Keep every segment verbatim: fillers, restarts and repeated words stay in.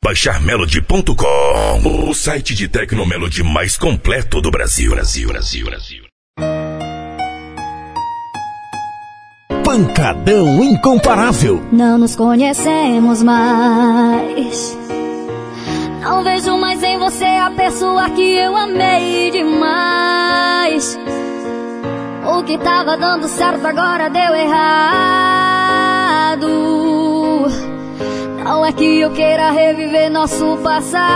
baixar melody ponto com, o site de Tecnomelody mais completo do Brasil. Brasil, Brasil, Brasil. Pancadão incomparável. Não nos conhecemos mais. Não vejo mais em você a pessoa que eu amei demais. O que tava dando certo agora deu errado. Não é que eu queira reviver nosso passado.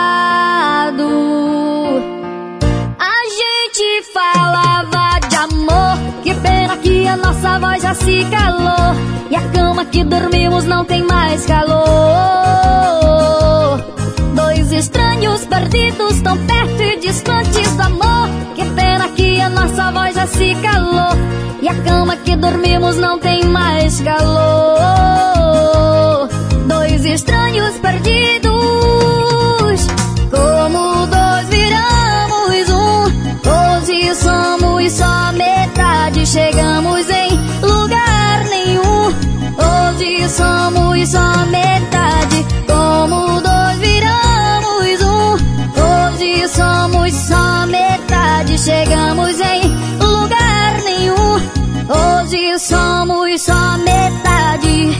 A gente falava de amor, que pena que a nossa voz já se calou. E a cama que dormimos não tem mais calor. Dois estranhos perdidos tão perto e distantes do amor. Que pena que a nossa voz já se calou. E a cama que dormimos não tem mais calor. Dois estranhos perdidos, como dois viramos um. Hoje somos só metade, chegamos em lugar nenhum. Hoje somos só metade, como dois viramos um. Hoje somos só metade, chegamos em lugar nenhum. Hoje somos só metade.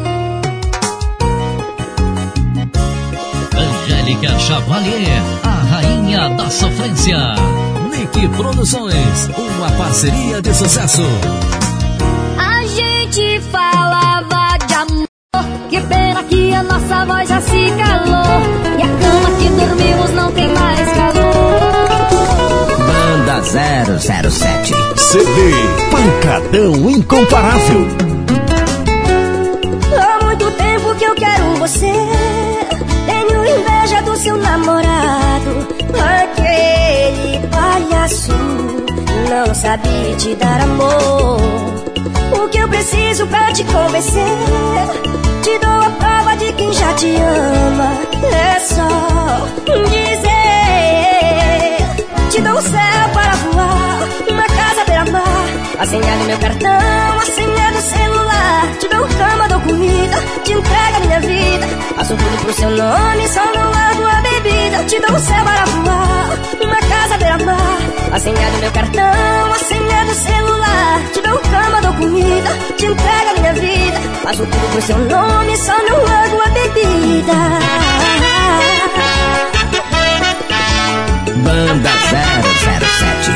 Angélica Chavalier, a rainha da sofrência. Nick Produções, uma parceria de sucesso. A gente falava de amor, que pena que a nossa voz já se calou. E a cama que dormimos não tem mais calor. Banda zero zero sete C D Pancadão incomparável. Há muito tempo que eu quero você. Tenho inveja do seu namorado, aquele palhaço não sabe te dar amor. O que eu preciso pra te convencer? Te dou a prova de quem já te ama. É só dizer. Te dou o céu para voar, uma casa beira-mar, a senha do meu cartão, a senha do celular. Te dou cama, dou comida, te entrego a minha vida. Faço tudo pro seu nome, só não largo a bebida. Te dou o céu para voar, uma casa beira-mar, a senha do meu cartão, a senha do celular. Te dou cama, dou comida, te entrego a minha vida. Faço tudo pro seu nome, só não largo a bebida. Banda zero zero sete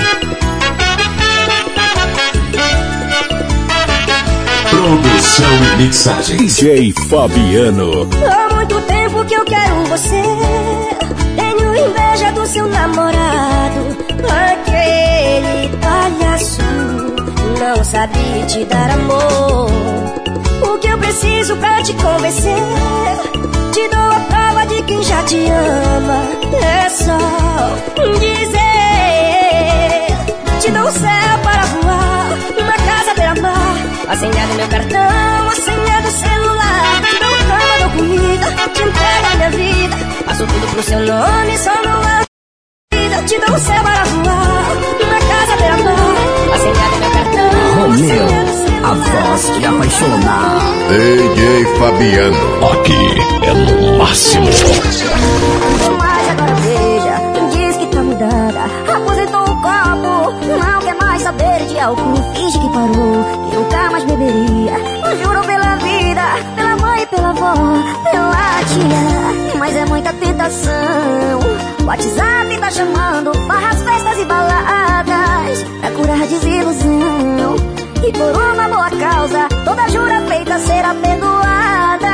Produção e mixagem D J Fabiano. Há muito tempo que eu quero você. Tenho inveja do seu namorado, aquele palhaço não sabe te dar amor. O que eu preciso pra te convencer? Te dou a prova de quem já te ama. É só dizer. Te dou o céu para voar, uma casa beira-mar, a senha do meu cartão, a senha do celular. Te dou cama, dou comida, te entrego a minha vida. Faço tudo pro seu nome, só não há vida. Te dou o céu para voar, uma casa beira-mar, a senha do meu cartão, Romeu, a voz que apaixona. D J Fabiano. Aqui é no máximo. Mas agora veja, diz que tá mudada, aposentou o copo, não quer mais saber de álcool. Finge que parou, que nunca mais beberia. Jurou pela vida, pela mãe e pela avó, pela tia. Mas é muita tentação. O WhatsApp tá chamando, farras, festas e baladas, pra curar desilusão. E por uma boa causa, toda jura feita será perdoada.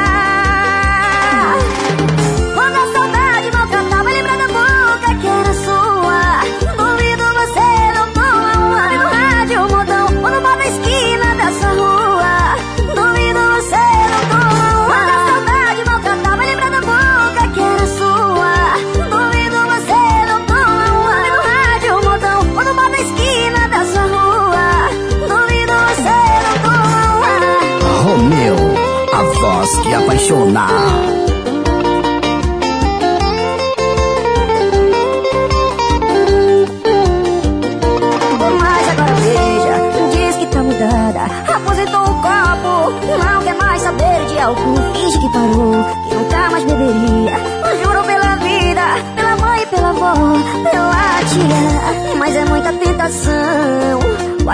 Quando a saudade maltratar, vai lembrar da boca que era sua. Duvido você não toma uma no rádio modão, ou no bar da esquina dessa rua. Duvido você não toma uma. Quando a saudade maltratar, vai lembrar da boca que era sua. Duvido você não toma uma no rádio modão, ou no bar da esquina dessa rua. Duvido você não toma uma. Romeu, a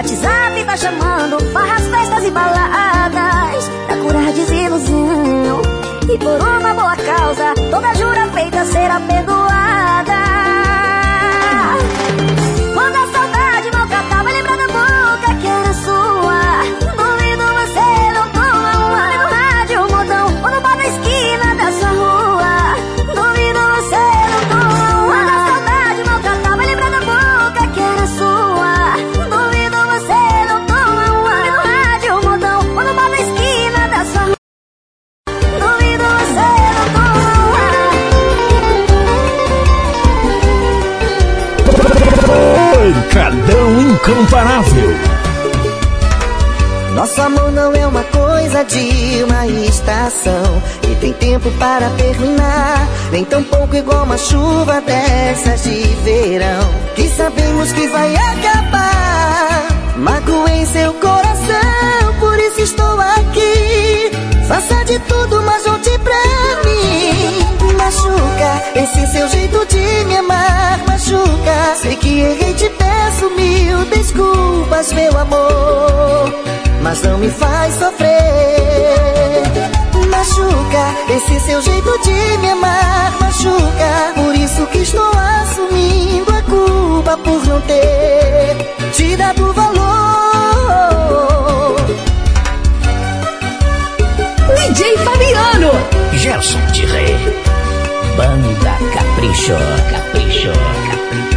WhatsApp tá chamando, farras, festas e baladas, pra curar desilusão. E por uma boa causa, toda jura feita será perdoada. Quando a saudade maltratar, vai lembrar da boca que era sua. Duvido você não toma uma no rádio modão, ou no bar da esquina da sua rua. Duvido você não toma uma. Quando a saudade maltratar, vai lembrar da boca que era sua. Duvido você não toma uma no rádio modão, ou no bar da esquina da sua rua. Duvido você não toma uma. Pancadão incomparável. Nosso amor não é uma coisa de uma estação e tem tempo para terminar, nem tão pouco igual uma chuva dessas de verão, que sabemos que vai acabar. Magoei seu coração, por isso estou aqui. Faça de tudo, mas volte pra mim. Machuca esse seu jeito de me amar, machuca. Sei que errei, te peço mil desculpas, meu amor, mas não me faz sofrer. Machuca esse seu jeito de me amar, machuca. Por isso que estou assumindo a culpa por não ter te dado valor. D J Fabiano, Gerson Tirré, Banda Capricho, Capricho, Capricho.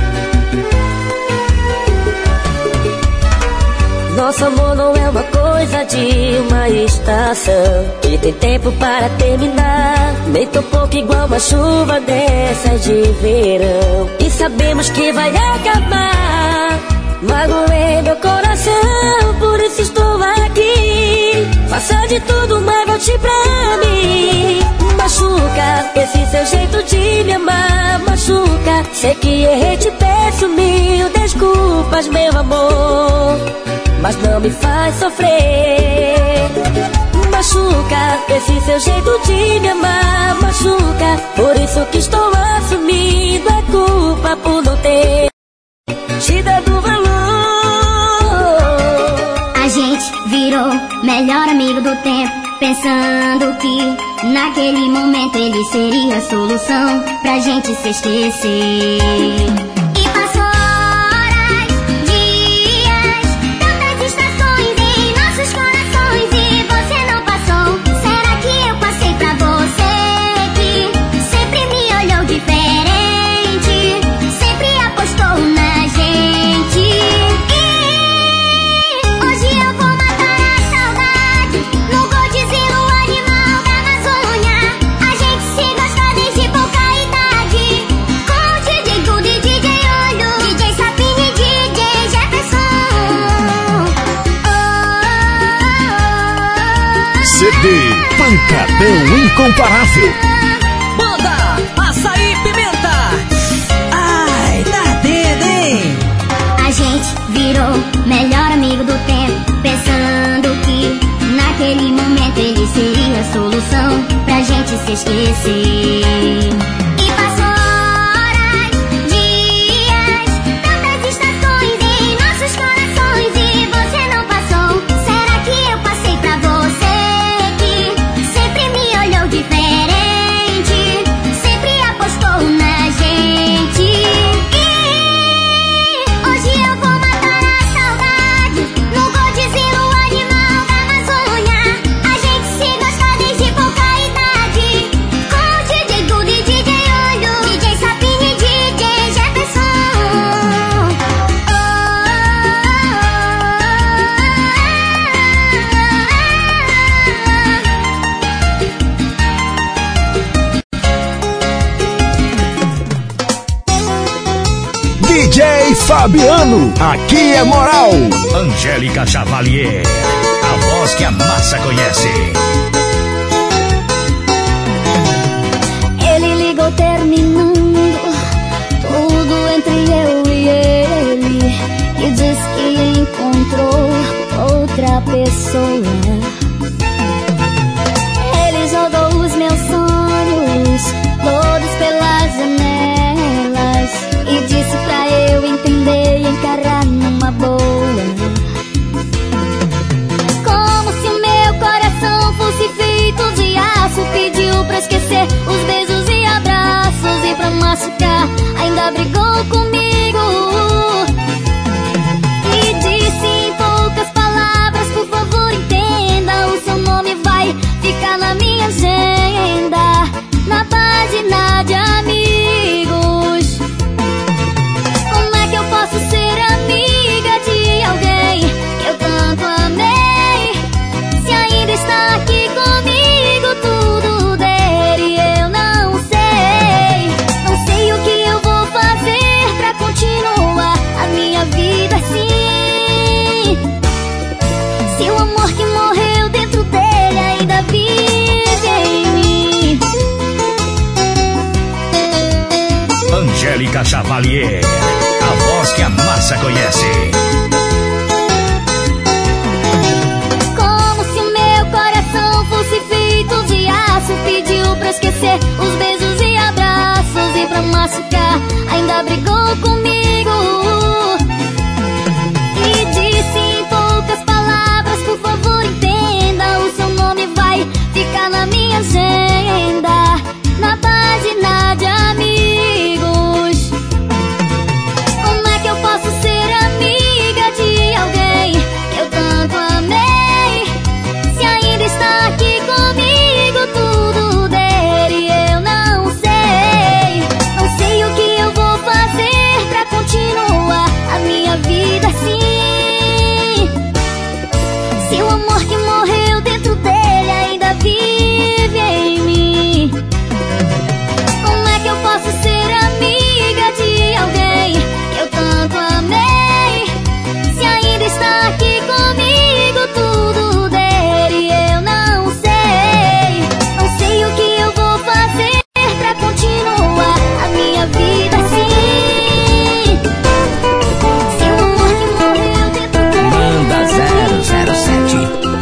Nosso amor não é uma coisa de uma estação e tem tempo para terminar, nem tão pouco igual uma chuva dessas de verão, e sabemos que vai acabar. Magoei meu coração, por isso estou aqui. Faça de tudo, mas volte pra mim. Machuca esse seu jeito de me amar, machuca. Sei que errei, te peço mil desculpas, meu amor, mas não me faz sofrer. Machuca esse seu jeito de me amar, machuca. Por isso que estou assumindo a culpa por não ter te dado valor. A gente virou melhor amigo do tempo, pensando que naquele momento ele seria a solução pra gente se esquecer. E passou horas, dias, tantas estações em nossos corações e você não passou. Será que eu passei pra você que sempre me olhou diferente, sempre apostou na gente? E hoje eu vou matar a saudade no goldezinho animal da Amazônia. A gente se gosta desde pouca idade, com o D J Dudu e D J Olho, D J Sapinho e D J Jefferson. Oh, C D Pancadão Incomparável. Banda Açaí Pimenta. Ai, tá dedo, hein? a gente virou melhor amigo do tempo, pensando que naquele momento ele seria a solução pra gente se esquecer. E passou horas, dias, tantas estações em nossos corações e você não passou. Será que eu passei pra você que sempre me olhou diferente, sempre apostou na gente? E hoje eu vou matar a saudade no goldezinho animal da Amazônia. A gente se gosta desde pouca idade, com o D J Dudu e D J Olho, D J Sapinho e D J Jefferson. D J Fabiano, aqui é moral. Angélica Chavalier, a voz que a massa conhece. Ele ligou terminando tudo entre eu e ele e diz que encontrou outra pessoa. Ele jogou os meus sonhos todos pelas janelas e disse pra eu entender e encarar numa boa. ainda brigou comigo e disse em poucas palavras: por favor entenda, o seu nome vai ficar na minha agenda, na página de amigos. Como é que eu posso ser amiga de alguém que eu tanto amei, se ainda está aqui comigo tudo der e eu não sei? Não sei o que eu vou fazer pra continuar a minha vida assim, se o amor que morreu dentro dele ainda vive em mim. Angélica Chavalier, a voz que a massa conhece. Como se o meu coração fosse feito de aço, pediu pra esquecer os beijos e abraços, e pra machucar ainda brigou comigo e disse em poucas palavras: por favor entenda, o seu nome vai ficar na minha agenda, na página de amigos. Como é que eu posso ser amiga de alguém que eu tanto amei, se ainda está aqui comigo tudo der e eu não sei? Não sei o que eu vou fazer pra continuar a minha vida assim, se o amor que morreu dentro dele ainda vive em mim. Como é que eu posso ser amiga de alguém que eu tanto amei, se ainda está aqui comigo tudo der e eu não sei? Não sei o que eu vou fazer pra continuar a minha vida assim, se o amor que morreu dentro dele. Banda zero zero sete.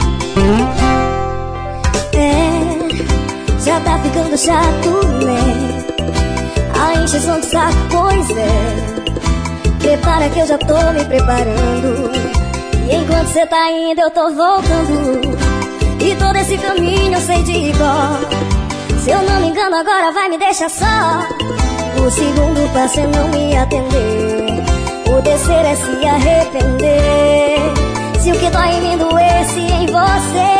É, já tá ficando chato, né? A encheção de saco, pois é. Prepara que eu já tô me preparando, e enquanto cê tá indo eu tô voltando, e todo esse caminho eu sei de cor. Se eu não me engano agora vai me deixar só. O segundo passo é não me atender, o terceiro é se arrepender, se o que dói em mim doesse em você.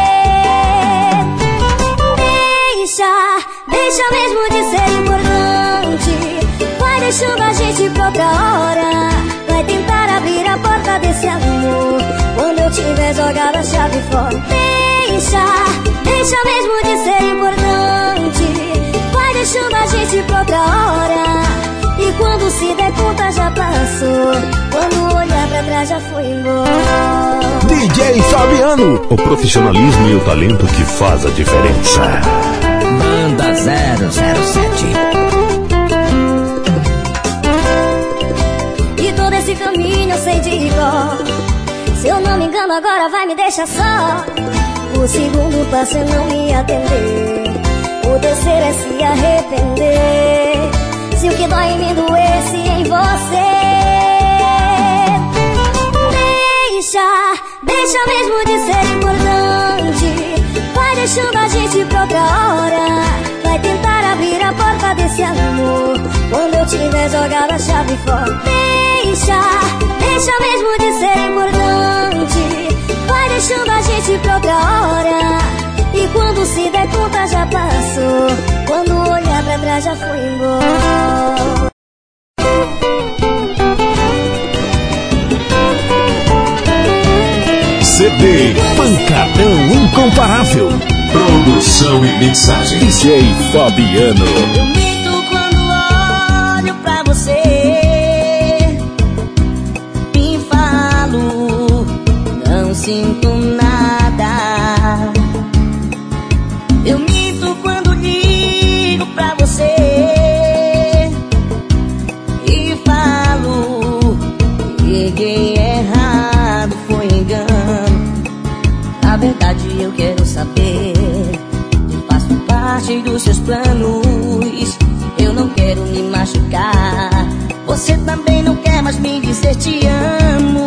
Deixa, deixa mesmo de ser importante, vai deixando a gente pra outra hora, vai tentar abrir a porta desse amor quando eu tiver jogado a chave fora. Deixa, deixa mesmo de ser importante, vai deixando a gente pra outra hora, e quando se der conta já passou, quando olhar pra trás já foi embora. D J Fabiano, o profissionalismo e o talento que faz a diferença. Banda zero zero sete. E todo esse caminho eu sei de cor. Se eu não me engano agora vai me deixar só. O segundo passo é não me atender, o terceiro é se arrepender, se o que dói em mim doesse em você. Deixa, deixa mesmo de ser importante, vai deixando a gente pra outra hora, vai tentar abrir a porta desse amor quando eu tiver jogado a chave fora. Deixa, deixa mesmo de ser importante, vai deixando a gente pra outra hora, e quando se der conta já passou, quando olhar pra trás já foi embora. C D Pancadão Incomparável. Produção e mixagem D J Fabiano. Eu minto quando olho pra você e falo, não sinto nada. Eu minto quando ligo pra você e falo, liguei errado, foi engano. Na verdade eu quero saber, faço parte dos seus planos, eu não quero me machucar. Você também não quer mais me dizer te amo.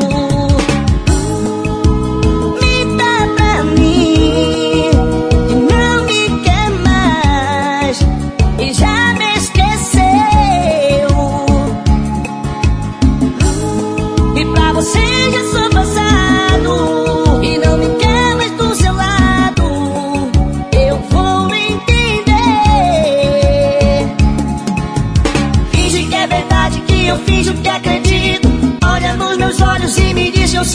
Me dá pra mim que não me quer mais e já me esqueceu.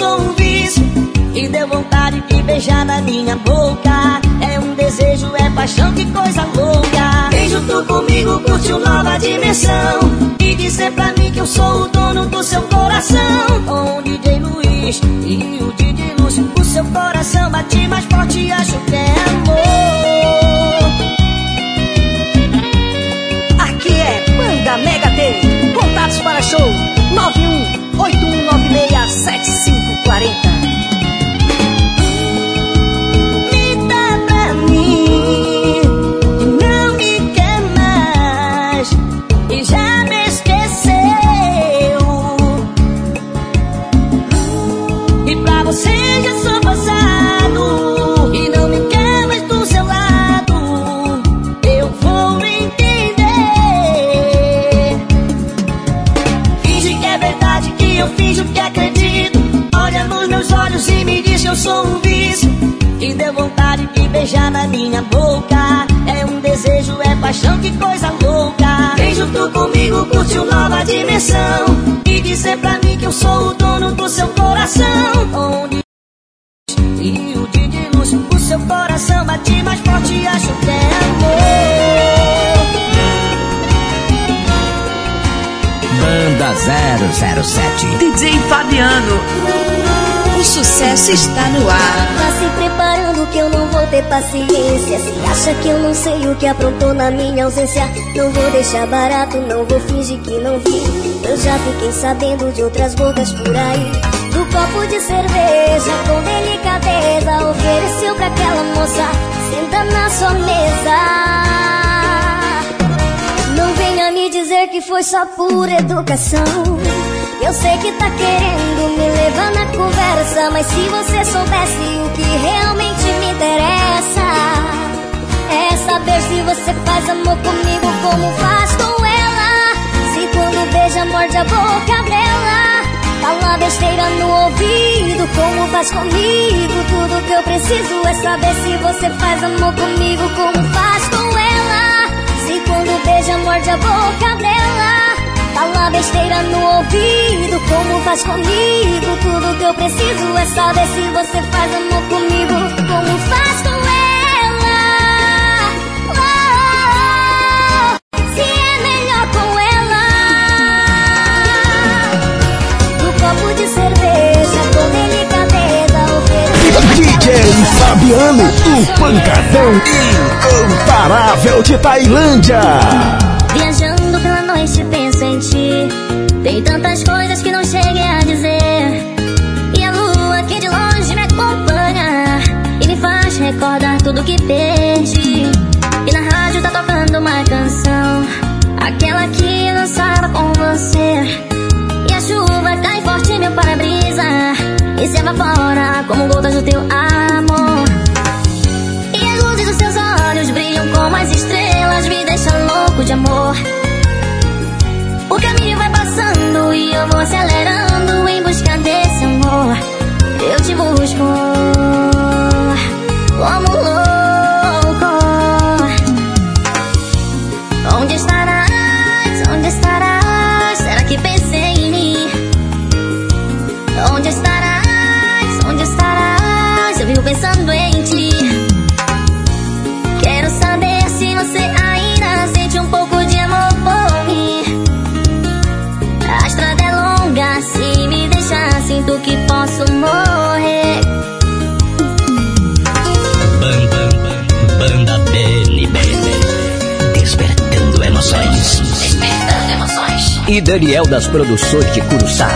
sou um vício e deu vontade de beijar na minha boca. É um desejo, é paixão, que coisa louca. Vem junto comigo, curte uma nova dimensão e dizer pra mim que eu sou o dono do seu coração. Com o D J Luiz e o D J Lúcio, o seu coração bate mais forte e acho que é amor. Aqui é Banda Mega T. Contatos para show nove um oito um nove seis sete cinco quatro zero. E me diz que eu sou um vício e deu vontade de beijar na minha boca. É um desejo, é paixão, que coisa louca. Vem junto comigo, curte uma nova dimensão e dizer pra mim que eu sou o dono do seu coração. Onde e o D J Lúcio, o seu coração bate mais forte e acho que é amor. Banda zero zero sete D J Fabiano. O sucesso está no ar. Tá se preparando que eu não vou ter paciência. Se acha que eu não sei o que aprontou na minha ausência, não vou deixar barato, não vou fingir que não vi. Eu já fiquei sabendo de outras bocas por aí. Do copo de cerveja com delicadeza ofereceu pra aquela moça, senta na sua mesa. Não venha me dizer que foi só por educação. Eu sei que tá querendo me levar na conversa, mas se você soubesse o que realmente me interessa, é saber se você faz amor comigo como faz com ela. Se quando beija morde a boca dela, fala besteira no ouvido como faz comigo. Tudo que eu preciso é saber se você faz amor comigo como faz com ela. Se quando beija morde a boca dela, fala besteira no ouvido como faz comigo. Tudo que eu preciso é saber se você faz amor comigo como faz com ela. Oh, oh, oh, se é melhor com ela. Do copo de cerveja com delicadeza ofereceu D J Fabiano, o pancadão incomparável de Tailândia. Viajando pela noite penso em ti. Tem tantas coisas que não cheguei a dizer. E a lua que de longe me acompanha e me faz recordar tudo que perdi. E na rádio tá tocando uma canção, aquela que lançava com você. E a chuva cai forte em meu para-brisa e se evapora como gotas do teu amor. E as luzes dos seus olhos brilham como as estrelas, me deixam louco de amor. O caminho vai passando e eu vou acelerando em busca desse amor. Eu te busco como louco. Onde estarás? Onde estarás? Será que pensei em mim? Onde estarás? Onde estarás? Eu vivo pensando em ti. Quero saber se você ainda sente um pouco de amor por mim. A estrada é longa, se me deixar sinto que posso morrer. Banda, banda B N B, despertando emoções. Despertando emoções. E Daniel das Produções de Curuçá.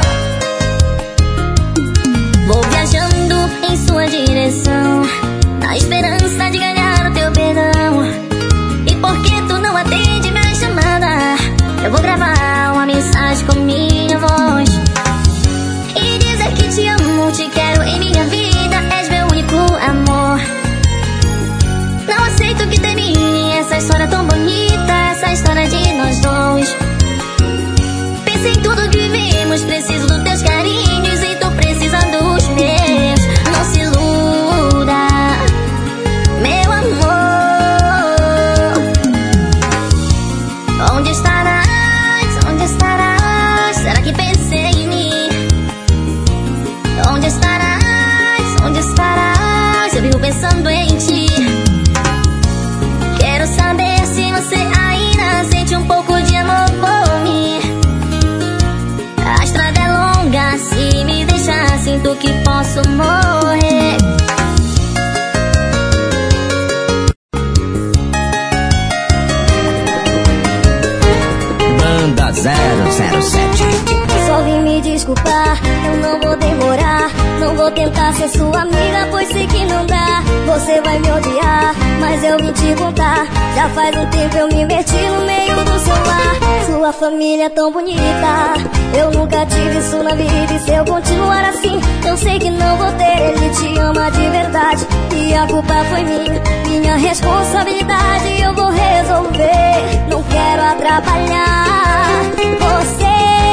Vou viajando em sua direção, na esperança de ganhar o teu perdão. E porque tu não atende minha chamada, eu vou gravar uma mensagem com minha voz e dizer que te amo, te quero em minha vida, és meu único amor. Não aceito que termine essa história tão bonita, essa história de nós dois. Pensei em tudo que vivemos, preciso dos teus carinhos e tu precisa dos meus. Não se iluda, meu amor. Onde estarás? Onde estarás? Será que pensei em mim? Onde estarás, onde estarás? Eu vivo pensando em ti. Quero saber se você ainda sente um pouco de amor por mim. A estrada é longa, se me deixar sinto que posso morrer. Banda zero zero sete. Só vim me desculpar, eu não vou demorar. Não vou tentar ser sua amiga, pois sei que não dá. Você vai me odiar, mas eu vim te contar. Já faz um tempo eu me meti no meio do seu lar. Sua família é tão bonita, eu nunca tive isso na vida. E se eu continuar assim, eu sei que não vou ter. Ele te ama de verdade e a culpa foi minha. Minha responsabilidade eu vou resolver. Não quero atrapalhar você.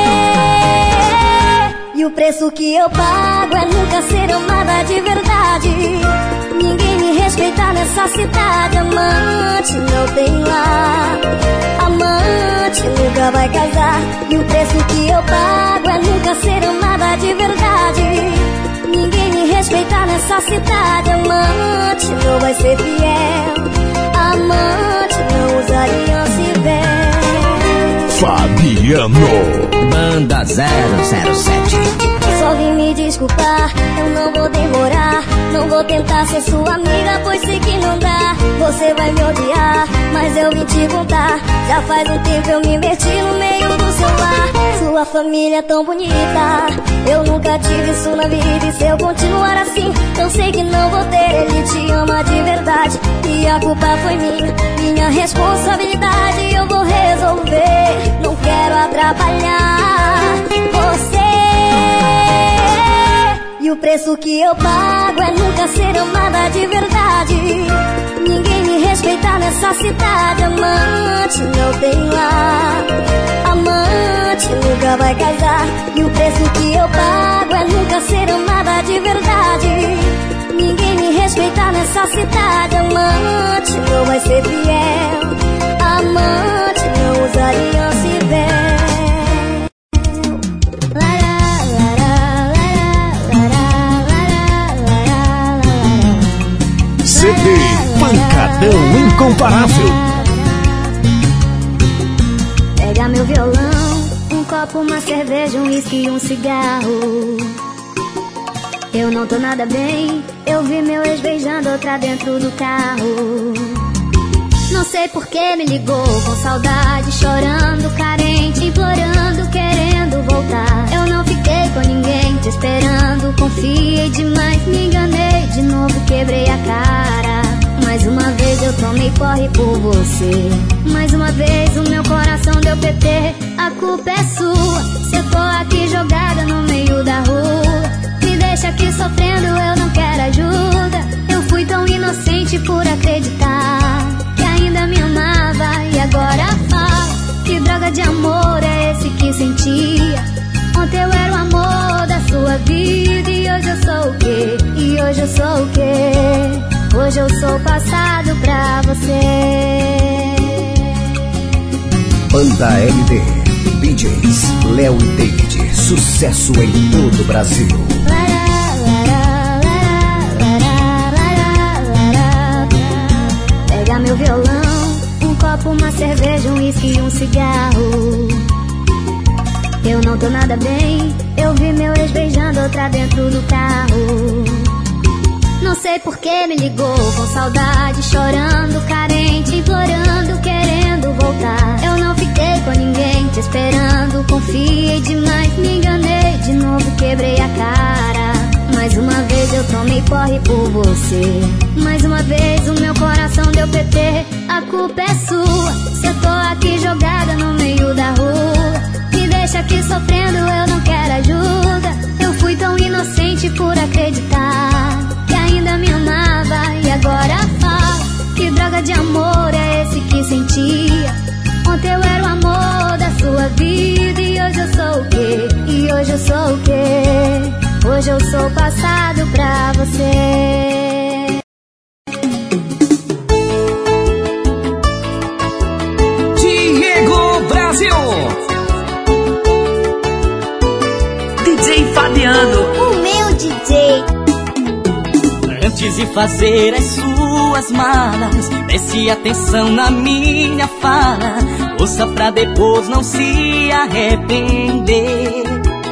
E o preço que eu pago é nunca ser amada de verdade. Ninguém me respeita nessa cidade. Amante não tem lá, amante nunca vai casar. E o preço que eu pago é nunca ser amada de verdade. Ninguém me respeita nessa cidade. Amante não vai ser fiel, amante não usa aliança e véu. Fabiano, Banda zero zero sete. Só vim me desculpar, eu não vou demorar. Não vou tentar ser sua amiga, pois sei que não dá. Você vai me odiar, mas eu vim te contar. Já faz um tempo eu me meti no meio do seu lar. Sua família é tão bonita, eu nunca tive isso na vida. E se eu continuar assim, eu sei que não vou ter. Ele te ama de verdade e a culpa foi minha. Minha responsabilidade eu vou resolver. Não quero atrapalhar você. E o preço que eu pago é nunca ser amada de verdade. Ninguém me respeita nessa cidade. Amante não tem lá, amante nunca vai casar. E o preço que eu pago é nunca ser amada de verdade. Ninguém me respeita nessa cidade. Amante não vai ser fiel, amante não usa aliança e véu. C D Pancadão Incomparável. Pega meu violão, um copo, uma cerveja, um uísque e um cigarro. Eu não tô nada bem, eu vi meu ex beijando outra dentro do carro. Não sei por que me ligou com saudade, chorando, carente, implorando, querendo voltar. Eu não fiquei com ninguém te esperando, confiei demais, me enganei de novo, quebrei a cara. Mais uma vez eu tomei porre por você. Mais uma vez o meu coração deu P T. A culpa é sua, se eu tô aqui jogada no meio da rua. Me deixa aqui sofrendo, eu não quero ajuda. Eu fui tão inocente por acreditar que ainda me amava e agora fala. Que droga de amor é esse que sentia? Ontem eu era o amor da sua vida e hoje eu sou o quê? E hoje eu sou o quê? Hoje eu sou passado pra você. Banda L D, D Js Léo e David, sucesso em todo o Brasil. Pega meu violão, um copo, uma cerveja, um uísque e um cigarro. Eu não tô nada bem, eu vi meu ex beijando outra dentro do carro. Não sei por que me ligou com saudade, chorando, carente, implorando, querendo voltar. Eu não fiquei com ninguém te esperando, confiei demais, me enganei de novo, quebrei a cara. Mais uma vez eu tomei porre por você. Mais uma vez o meu coração deu P T. A culpa é sua, se eu tô aqui jogada no meio da rua. Me deixa aqui sofrendo, eu não quero ajuda. Eu fui tão inocente por acreditar que ainda me amava e agora fala. Que droga de amor é esse que sentia? Ontem eu era o amor da sua vida e hoje eu sou o quê? E hoje eu sou o quê? Hoje eu sou passado pra você. Diego Brasil, D J Fabiano, O meu D Antes de fazer as suas malas, preste atenção na minha fala. Ouça pra depois não se arrepender.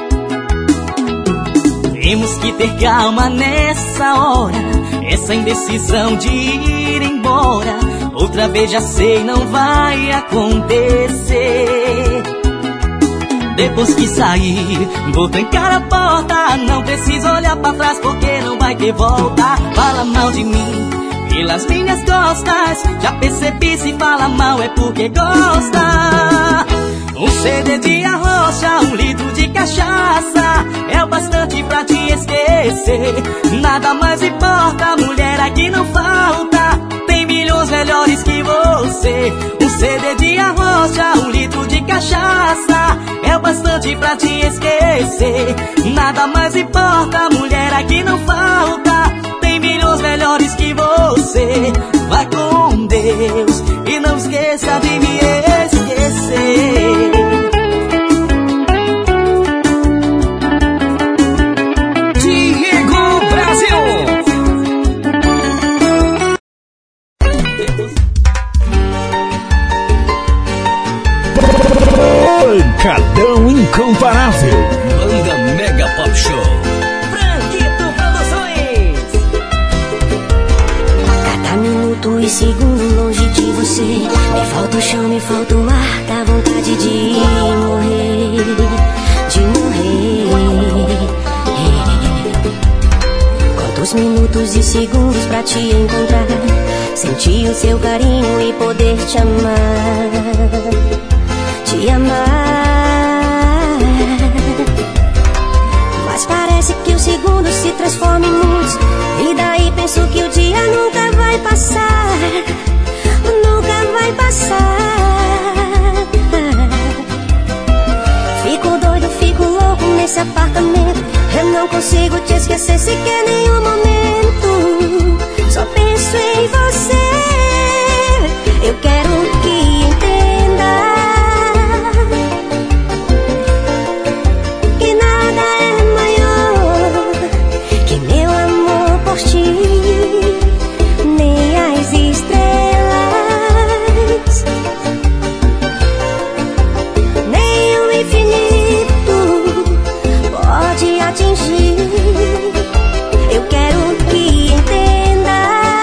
Temos que ter calma nessa hora, essa indecisão de ir embora outra vez já sei não vai acontecer. Depois que sair, vou trancar a porta. Não preciso olhar pra trás porque não vai ter volta. Fala mal de mim pelas minhas costas, já percebi se fala mal é porque gosta. Um C D de arrocha, um litro de cachaça é o bastante pra te esquecer. Nada mais importa, mulher aqui não falta, tem milhões melhores que você. Um C D de arrocha, um litro de cachaça é o bastante pra te esquecer. Nada mais importa, mulher aqui não falta, tem milhões melhores que você. Vai com Deus e não esqueça de me esquecer. Diego Brasil. Pancadão incomparável. Banda Mega Pop Show. Franquito Produções. Cada minuto e segundo longe de você, me falta o chão, me falta o ar, dá vontade de morrer, de morrer. Quantos minutos e segundos pra te encontrar, sentir o seu carinho e poder te amar, te amar. Mas parece que os segundos se transformam em muitos, e daí penso que o dia nunca vai passar, nunca vai passar. Fico doido, fico louco nesse apartamento, eu não consigo te esquecer sequer nenhum momento. Só penso em você, eu quero que entenda que nada é maior que meu amor por ti, nem as estrelas, nem o infinito pode atingir. Eu quero que entenda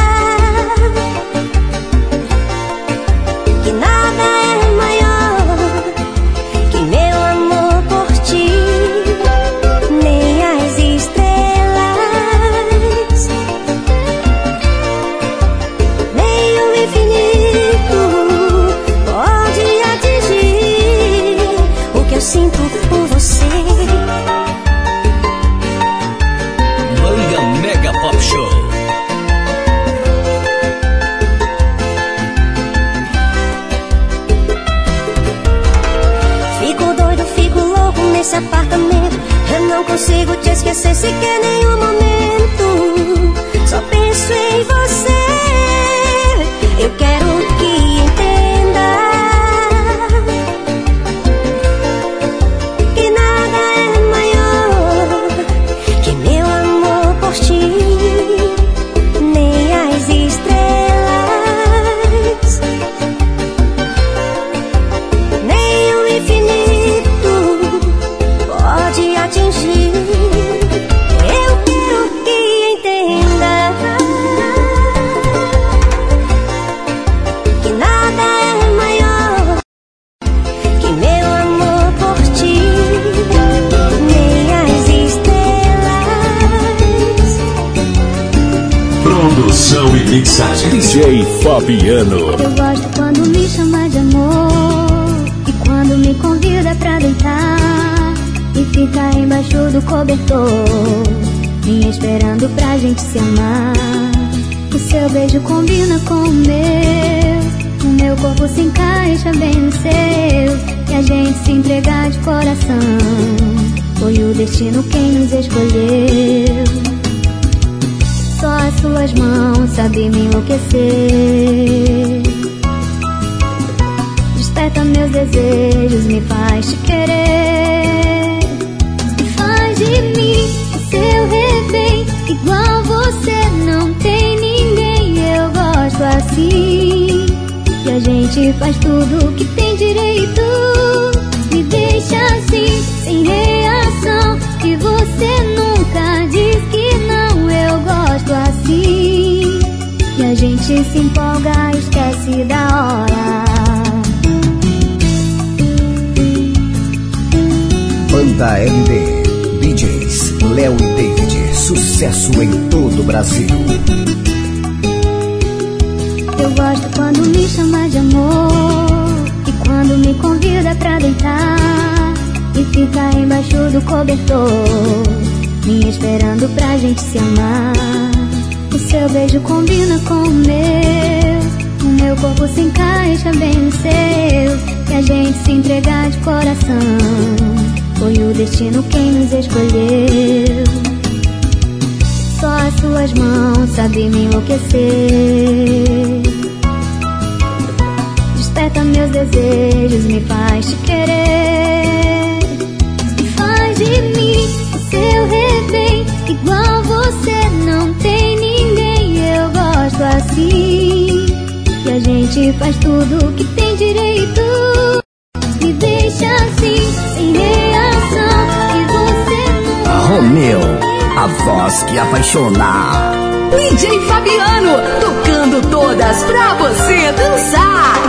que nada é maior que meu amor por ti, nem as estrelas, nem o infinito pode atingir o que eu sinto por você. Banda Mega Pop Show. Fico doido, fico louco nesse apartamento, eu não consigo te esquecer sequer nenhum momento. Só penso em você, eu quero que entenda que nada é maior que meu amor por ti, nem as estrelas, nem o infinito pode atingir. Eu quero que entenda que nada é maior que meu amor por ti, nem as estrelas. Produção e mixagem D J Fabiano. Eu gosto quando me chama de amor e quando me convida pra deitar e fica embaixo do cobertor, me esperando pra gente se amar. O seu beijo combina com o meu, o meu corpo se encaixa bem no seu, e a gente se entregar de coração. Foi o destino quem nos escolheu. Só as suas mãos sabem me enlouquecer, desperta meus desejos, me faz te querer, e faz de mim o seu refém. Igual você não tem. a gente faz tudo que tem direito. Me deixa assim, sem reação, que você nunca diz que não. Eu gosto assim, que a gente se empolga, esquece da hora. Banda L D, D Js Léo e David, sucesso em todo o Brasil. Eu gosto quando me chama de amor, e quando me convida pra deitar, e fica embaixo do cobertor, me esperando pra gente se amar. O seu beijo combina com o meu, o meu corpo se encaixa bem no seu, e a gente se entregar de coração. Foi o destino quem nos escolheu. Só as suas mãos sabem me enlouquecer. Desperta meus desejos, me faz te querer. E faz de mim o seu refém. Igual você não tem ninguém. Eu gosto assim, que a gente faz tudo que tem direito. Me deixa assim, sem reação, que você não. Romeu, a voz que apaixona. D J Fabiano, tocando todas pra você dançar.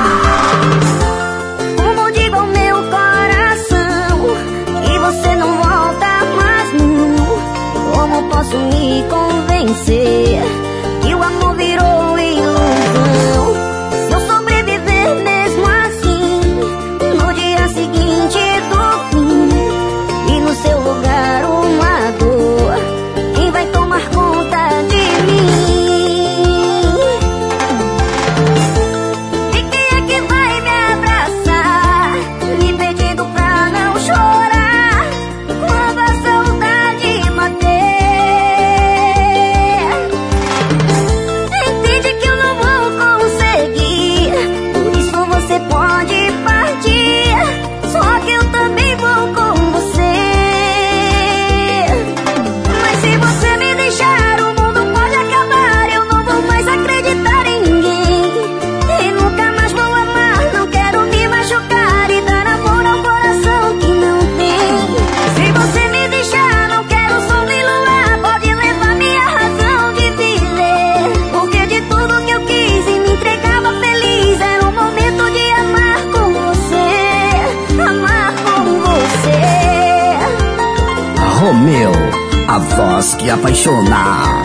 Como digo ao meu coração, que você não volta mais não. Como posso me convencer que o amor virou ilusão? Se eu sobreviver mesmo assim, no dia seguinte do fim, e no seu lugar uma dor, quem vai tomar conta de mim? E quem é que vai me abraçar, me pedindo pra não chorar, quando a saudade bater? Entende que eu não vou conseguir, por isso você pode partir, só que eu também vou com você. Mas se você me deixar, o mundo pode acabar, eu não vou mais acreditar em ninguém, e nunca mais vou amar, não quero me machucar e dar amor ao coração que não tem. Se você me deixar, não quero sol nem luar, pode levar minha razão de viver, porque de tudo que eu quis e me entregava feliz, era o momento de amar com você, amar com você. Romeu, a voz que apaixona.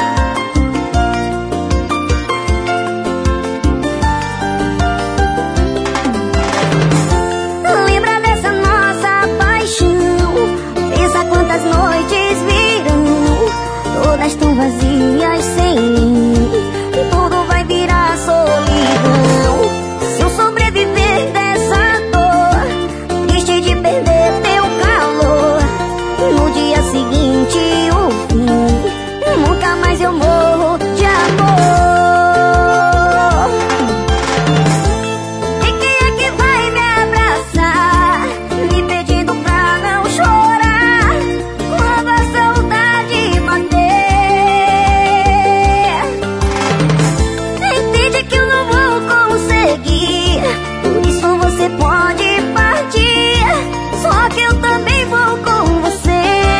Lembra dessa nossa paixão, pensa quantas noites virão, todas tão vazias sem mim, tudo vai virar solidão. Se eu sobreviver dessa dor, triste de perder teu calor, no dia seguinte o fim, nunca mais eu morro de amor. E quem é que vai me abraçar, me pedindo pra não chorar, quando a saudade bater? Entende que eu não vou conseguir, por isso você pode partir, só que eu também vou com você.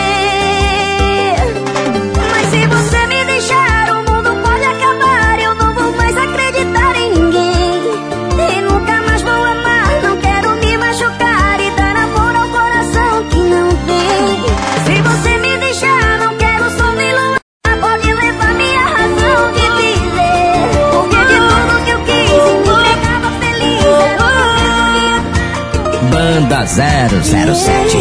Mas se você me deixar, o mundo pode acabar, eu não vou mais acreditar em ninguém, e nunca mais vou amar, não quero me machucar e dar amor ao coração que não tem. Se você me deixar, não quero sol nem lua, pode levar minha razão de viver, porque de tudo que eu quis e me entregava feliz, era o momento Banda zero zero sete.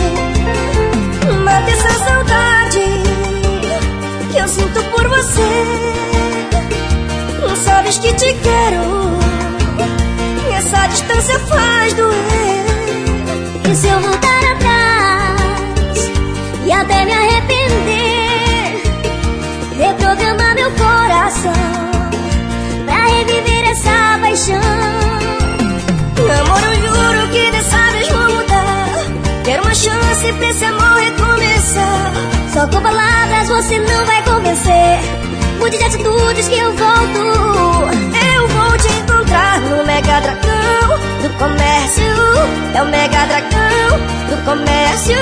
Mate essa saudade que eu sinto por você. Não sabes que te quero, essa distância faz doer. E se eu voltar atrás e até me arrepender, reprogramar meu coração pra reviver essa paixão. Amor, eu juro que dessa vez vou mudar, quero uma chance pra esse amor recomeçar. Só com palavras você não vai convencer, mude de atitudes que eu volto. Eu vou te encontrar no Mega Dragão do comércio, é o Mega Dragão do comércio.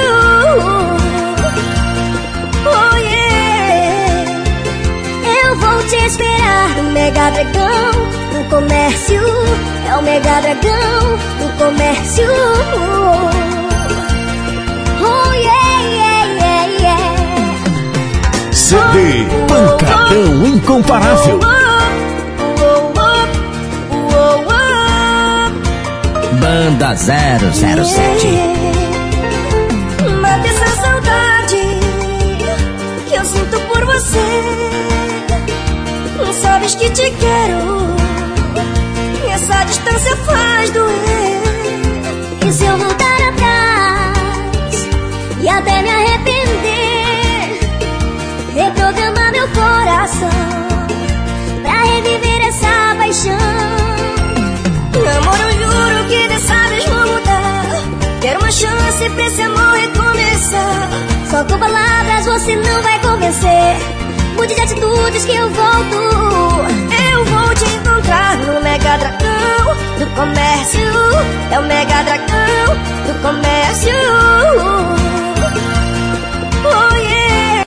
Oh yeah. Eu vou te esperar no Mega Dragão do comércio, é o Mega Dragão do comércio. Oh yeah, yeah, yeah, yeah. C D Pancadão Incomparável. Banda zero zero sete. Mata essa saudade que eu sinto por você. Não sabes que te quero, essa distância faz doer. E se eu voltar atrás e até me arrepender, reprogramar meu coração pra reviver essa paixão. Amor, eu juro que dessa vez vou mudar. Quero uma chance pra esse amor recomeçar. Só com palavras você não vai convencer. Mude de atitudes que eu volto. Eu vou te encontrar no Mega Dragão do comércio, é o Mega Dragão do comércio. Oh yeah.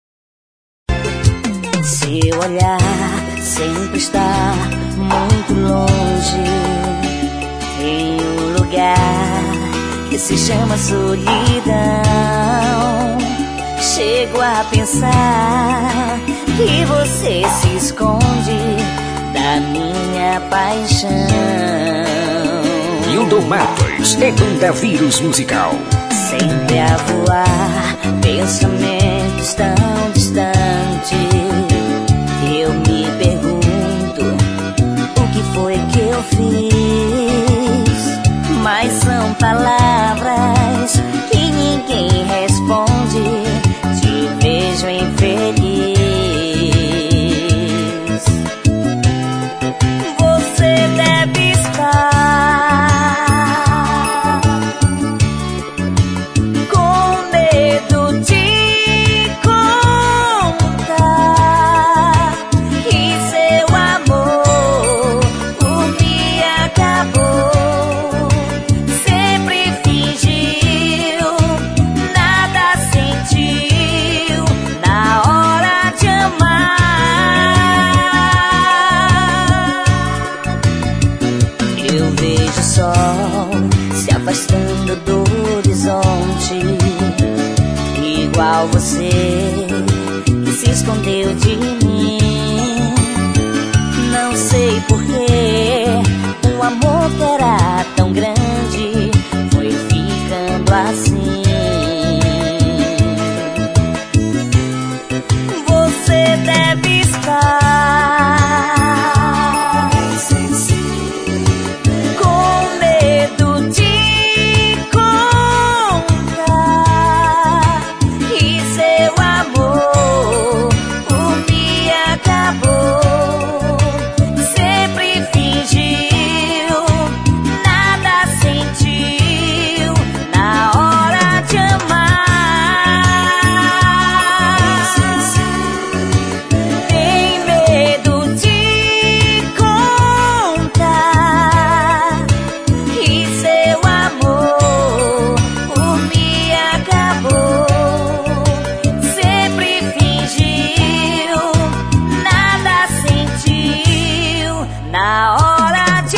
Seu olhar sempre está muito longe, em um lugar que se chama solidão. Chego a pensar que você se esconde da minha paixão. Hildo Matos é Banda Vírus Musical. Sempre a voar, pensamentos tão distantes. Eu me pergunto o que foi que eu fiz. Mas são palavras que ninguém responde. Te vejo infeliz. Você deve estar com medo de contar que seu amor por mim acabou. Sempre fingiu, nada sentiu na hora de amar. Eu vejo o sol se afastando do horizonte, igual você que se escondeu de mim. Não sei porquê, um amor que era tão grande foi ficando assim. Você deve estar com medo de contar que seu amor por mim acabou. Sempre fingiu, nada sentiu na hora de amar. Tem medo de contar que seu amor por mim acabou. Sempre fingiu, nada sentiu na hora de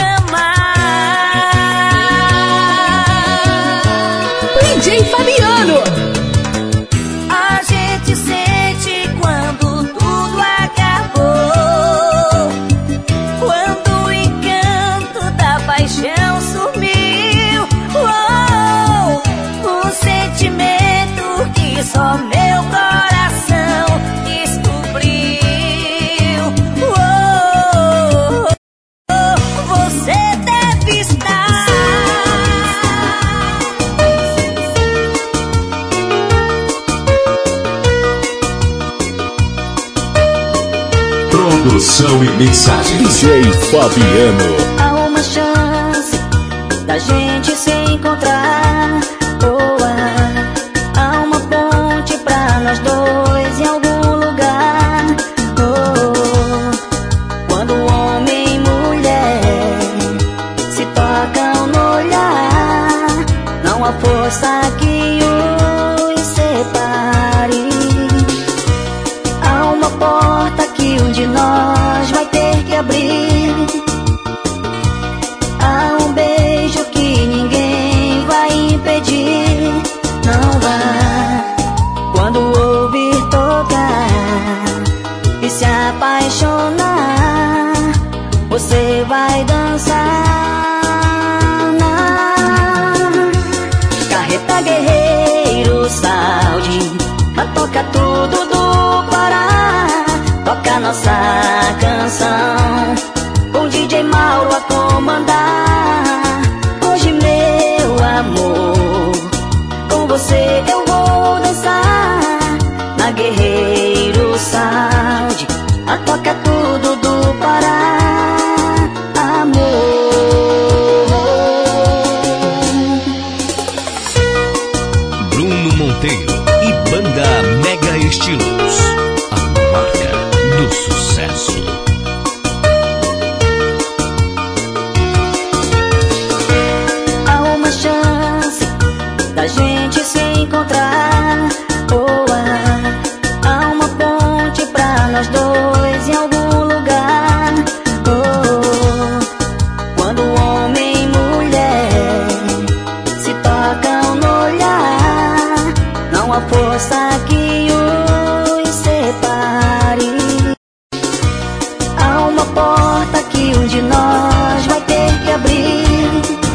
amar. D J Fabiano. A gente sente quando tudo acabou, quando o encanto da paixão sumiu. Oh, um sentimento que só meu coração descobriu. Oh, oh, você deve estar Produção e mixagem D J Fabiano. há uma chance da gente se encontrar. Oh, ah, há uma ponte pra nós dois em algum lugar. Oh, quando homem e mulher se Não há força que os separe. Há uma porta que um de nós vai ter que abrir. Há um beijo que ninguém vai impedir. Não vá quando ouvir tocar e se apaixonar, você vai dançar na carreta Guerreiro Saúde. Toca tudo do Pará, toca nossa canção com D J Mauro a comandar. Hoje, meu amor, com você eu vou dançar na Guerreiro Saúde. A toca tudo do Pará, amor. Bruno Monteiro e Banda Mega Estilos, a marca do sucesso. Há uma chance da gente se encontrar. Oh, ah, há uma ponte pra nós dois em algum lugar. Oh, quando homem e mulher se tocam no olhar, não há força que os separe. Há uma porta que um de nós vai ter que abrir.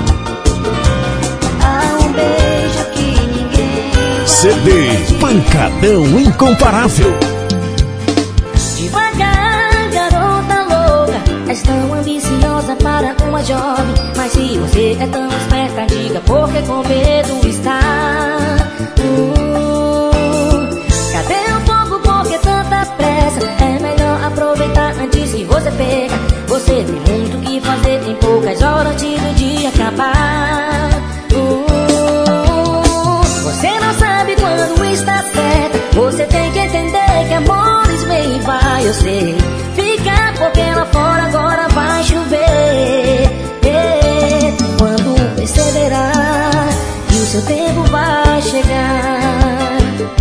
Há um beijo que ninguém. C D Pancadão Incomparável. Devagar, garota louca, és tão ambiciosa para uma jovem. Mas se você é tão esperta, diga por que com medo está. uh, Cadê o fogo, por que tanta pressa? É melhor aproveitar antes que você perca. Você tem muito o que fazer, tem poucas horas antes do dia acabar. uh, Você não sabe quando está certa. Você tem que entender que amores vem e vai. Eu sei, fica porque lá fora agora vai chover. É, quando perceberá que o seu tempo vai chegar.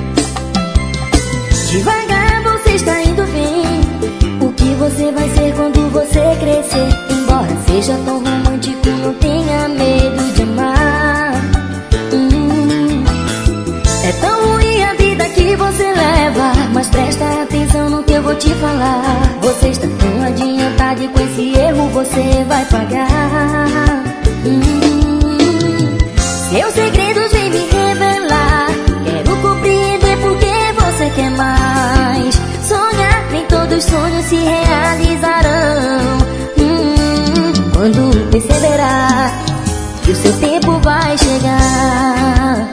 Devagar você está indo bem. O que você vai ser quando você crescer? Embora seja tão romântico, não tenha medo de amar. hum, É tão ruim a vida que você leva, mas presta atenção no que eu vou te falar. Você está tão adiantado e com esse erro você vai pagar. hum, Seus segredos vem me revelar. Quero compreender porque você quer mais. Sonhar, nem todos os sonhos se realizarão. hum, Quando perceberá que o seu tempo vai chegar.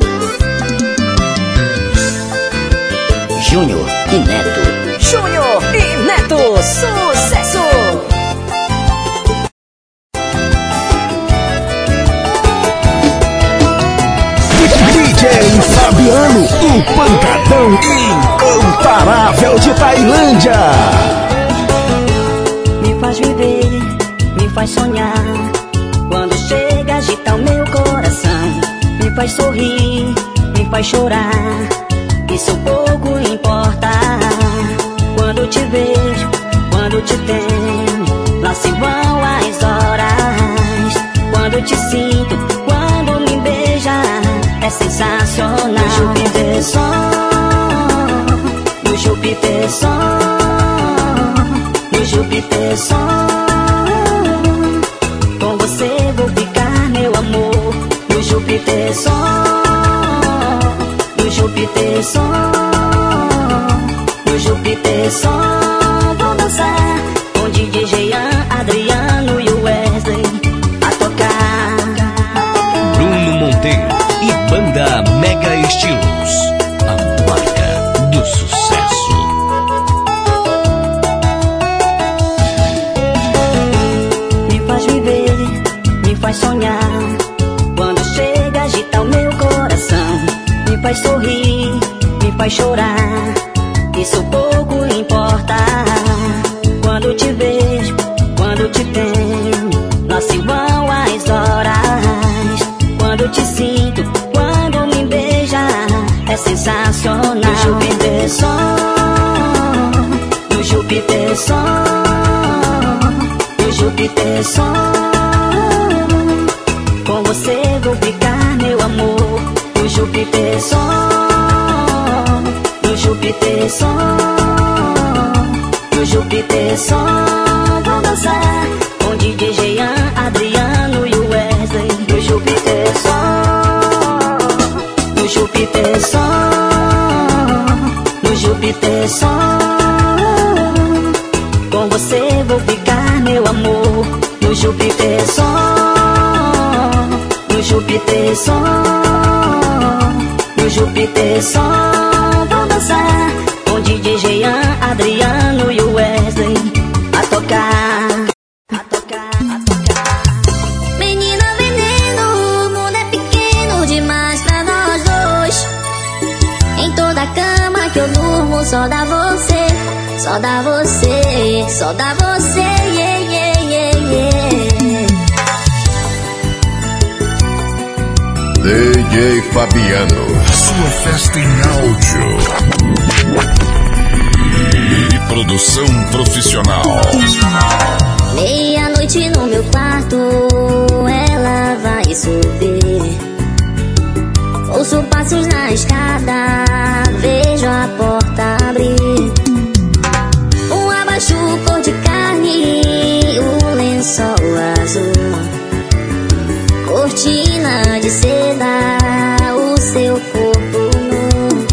Júnior e Neto. Júnior e Neto, sucesso! D J Fabiano, o pancadão incomparável de Tailândia. Me faz viver, me faz sonhar. Quando chega agita o meu coração. Me faz sorrir, me faz chorar. Isso pouco importa. Quando te vejo, quando te tenho, lá se vão as horas. Quando te sinto, quando me beija, é sensacional. No Júpiter som, no Júpiter som, no Júpiter som. Com você vou ficar, meu amor. No Júpiter som, no Júpiter som, no Júpiter som. Vou dançar com D J Jean, Adriano e o Wesley a tocar. Bruno Monteiro e Banda Mega Estilos, a marca do sucesso. Me faz viver, me faz sonhar. Quando chega agita o meu coração. Me faz sorrir, me faz chorar. Isso pouco importa. Quando te vejo, quando te tenho, lá se vão as horas. Quando te sinto, sensacional. No Júpiter Som, no Júpiter Som, no Júpiter Som. Com você vou ficar, meu amor. No Júpiter Som, no Júpiter Som, no Júpiter Som. Vou dançar com D J Jean, Adriano e o Wesley. No Júpiter Som, no Júpiter Som, no Júpiter Som. Com você vou ficar, meu amor. No Júpiter Som, no Júpiter Som, no Júpiter Som. Vou dançar com D J Jean, Adriano e o Wesley. A tocar, a tocar, a tocar. Menina veneno, o mundo é pequeno demais pra nós dois. Em toda cama que eu durmo só dá você, só dá você, só dá você, yeah, yeah, yeah, yeah. D J Fabiano, sua festa em áudio e produção profissional. Meia-noite no meu quarto, ela vai subir. Ouço passos na escada, vejo a porta abrir. Um abaixo cor de carne, o lençol azul, cortina de seda, o seu corpo nu.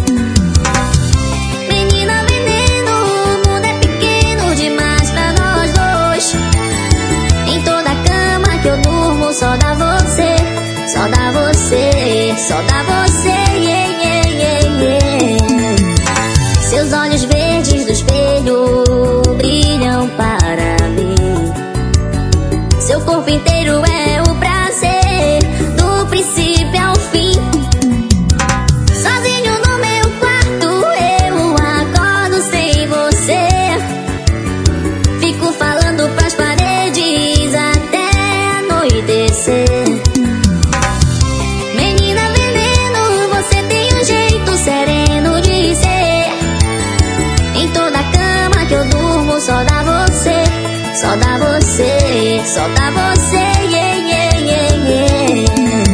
Menina veneno, o mundo é pequeno demais pra nós dois. Em toda cama que eu durmo só dá você, só dá você, só dá você, yeah, yeah, yeah, yeah. Seus olhos verdes do espelho brilham para mim. Seu corpo inteiro é o prazer, do princípio ao fim. Sozinho no meu quarto eu acordo sem você. Fico falando pras paredes até anoitecer. Menina veneno, você tem um jeito sereno de ser. Em toda cama que eu durmo só dá você, só dá você, só dá você, yeah, yeah, yeah, yeah.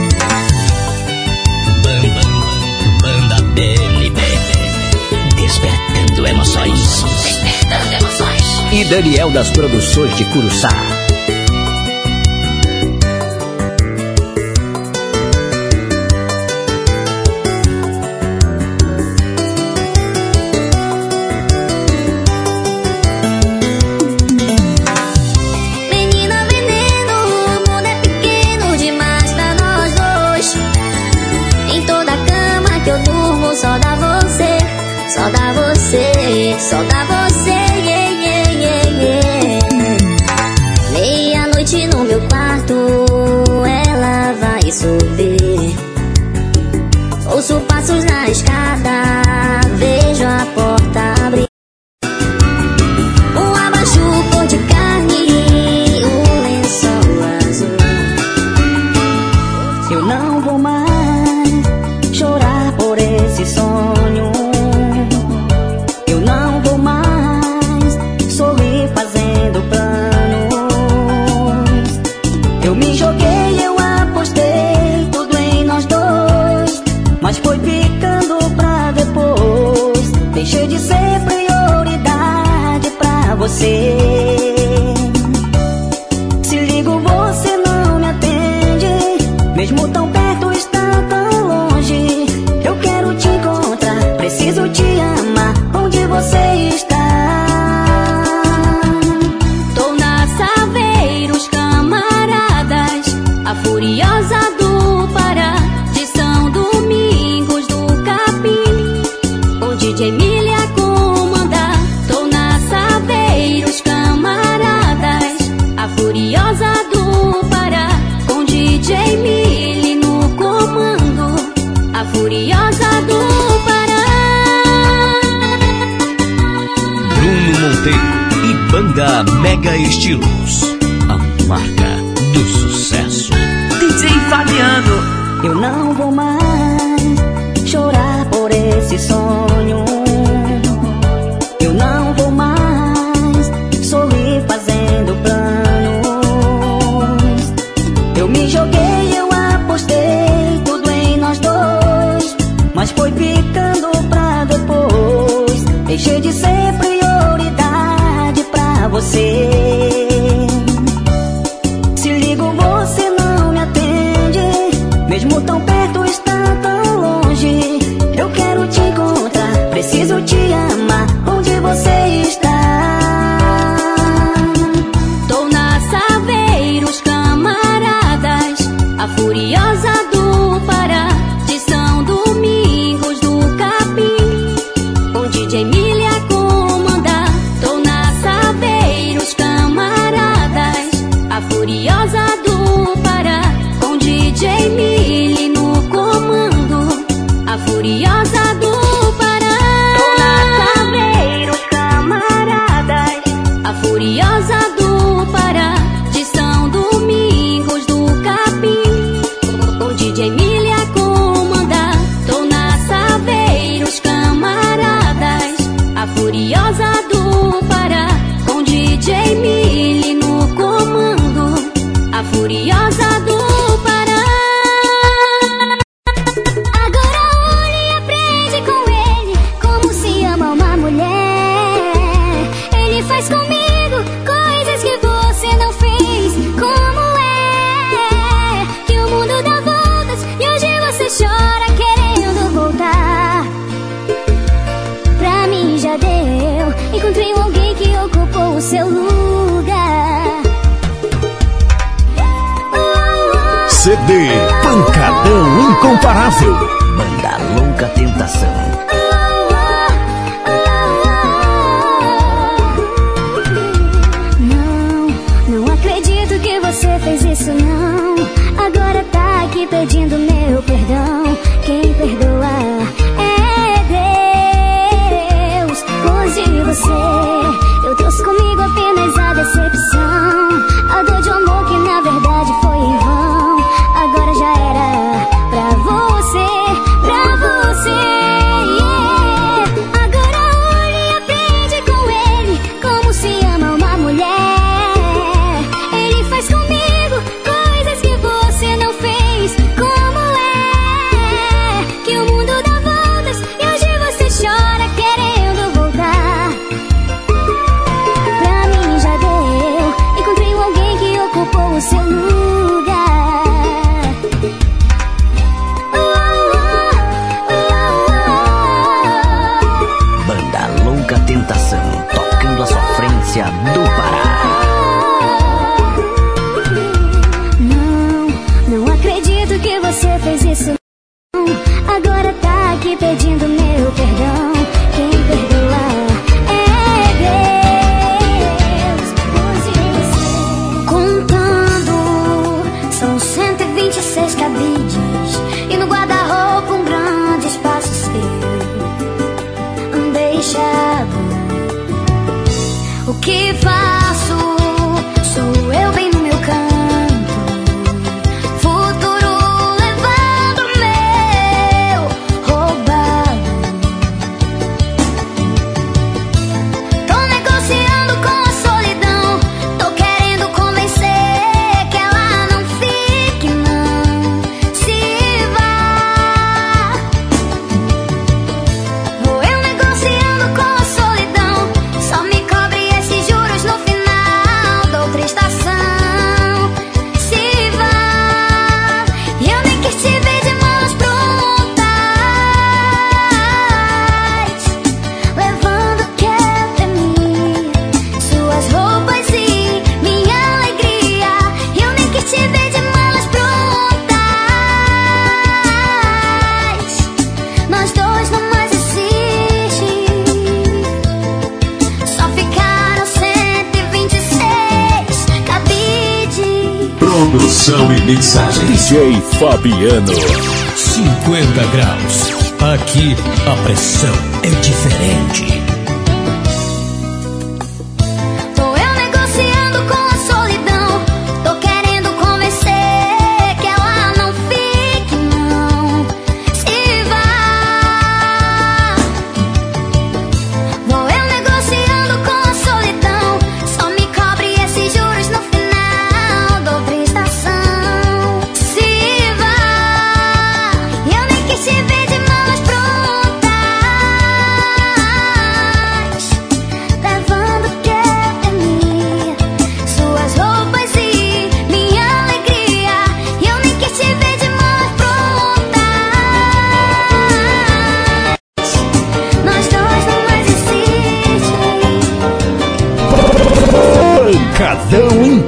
Banda B N B, despertando emoções, despertando emoções. E Daniel das Produções de Curuçá. Menina veneno, o mundo é pequeno demais pra nós dois. Em toda cama que eu durmo só dá você, só dá você, só dá você, yeah, yeah, yeah, yeah. Meia-noite no meu quarto, ela vai subir. Ouço passos na escada, vejo a porta abrir. Um abaixo cor de carne, o lençol azul. Eu não vou mais chorar por esse sonho. Eu não vou mais sorrir fazendo planos. Eu me joguei, eu apostei tudo em nós dois, mas foi ficando pra depois. Deixei de ser prioridade pra você. Se ligo, você não me atende. Mesmo tão perto, está tão longe. Eu quero te encontrar, preciso te amar. Onde você está? Tô na Saveiros, camaradas, a furiosa do Pará, de São Domingos do Capim, com D J Emília comanda. Tô na Saveiros, camaradas, a furiosa do Pará, com D J Emília no comando, a furiosa do Pará. Bruno Monteiro e Banda Mega Estilos, a marca do sucesso. D J Fabiano. Eu não vou mais chorar por esse esse sonho. Eu não vou mais sorrir fazendo planos. Eu me joguei, eu apostei tudo em nós dois, mas foi ficando pra depois. Deixei de ser prioridade pra você. Se ligo, você não me atende, mesmo tão perto está tão longe. Eu quero te encontrar, preciso te amar, onde você está? Tô na Saveiros, camaradas, a furiosa do Pará, de São Domingos do Capim, com D J Emília comandar. Tô na Saveiros, camaradas, a furiosa do Pará, com D J Emília no comando, a furiosa do Pará. Tô na Saveiros, camaradas, a furiosa do Pará, de São Domingos do Capim, com D J Emília comandar. Tô na Saveiros, camaradas, a furiosa do Pará, com D J Emília no comando, a furiosa do Pará. Agora olhe e aprende com ele como se ama uma mulher. Ele faz comigo coisas que você não fez. Como é que o mundo dá voltas e hoje você chora querendo voltar? Pra mim já deu, encontrei alguém que ocupou o seu lugar. C D Pancadão Incomparável. Banda Louca Tentação. Não, não acredito que você fez isso não. Agora tá aqui pedindo meu perdão. Quem perdoa é Deus. Longe de você, eu trouxe comigo apenas a decepção, a dor de um amor que na verdade foi em vão. Agora já era pra você, pra você, yeah. Agora olhe e aprende com ele como se ama uma mulher. Ele faz comigo coisas que você não fez. Como é que o mundo dá voltas e hoje você chora querendo voltar? Pra mim já deu, encontrei alguém que ocupou o seu lugar. Banda Louca Tentação, tocando a sofrência do Pará. Não, não acredito que você fez isso não. Agora tá aqui pedindo meu perdão. Quem perdoa é Deus. Longe de você, contando, são cento e vinte e seis cabides, e no guarda-roupa um grande espaço seu deixado. O que faço? Sou eu bem no meu canto, futuro levando o meu roubado. Tô negociando com a solidão, tô querendo convencer que ela não fique, não se vá. Vou eu negociando com a solidão, só me cobre esses juros no final da outra estação. Se vá, e eu nem quis te ver de mãos prontas, levando o que eu temi, suas roupas e minha alegria. E eu nem quis te ver de malas prontas, nós dois não mais existem. Só ficaram cento e vinte e seis cabides. Produção e mixagem D J Fabiano. cinquenta graus. Aqui a pressão é diferente. Tô eu negociando com a solidão, tô querendo convencer que ela não fique, não se vá.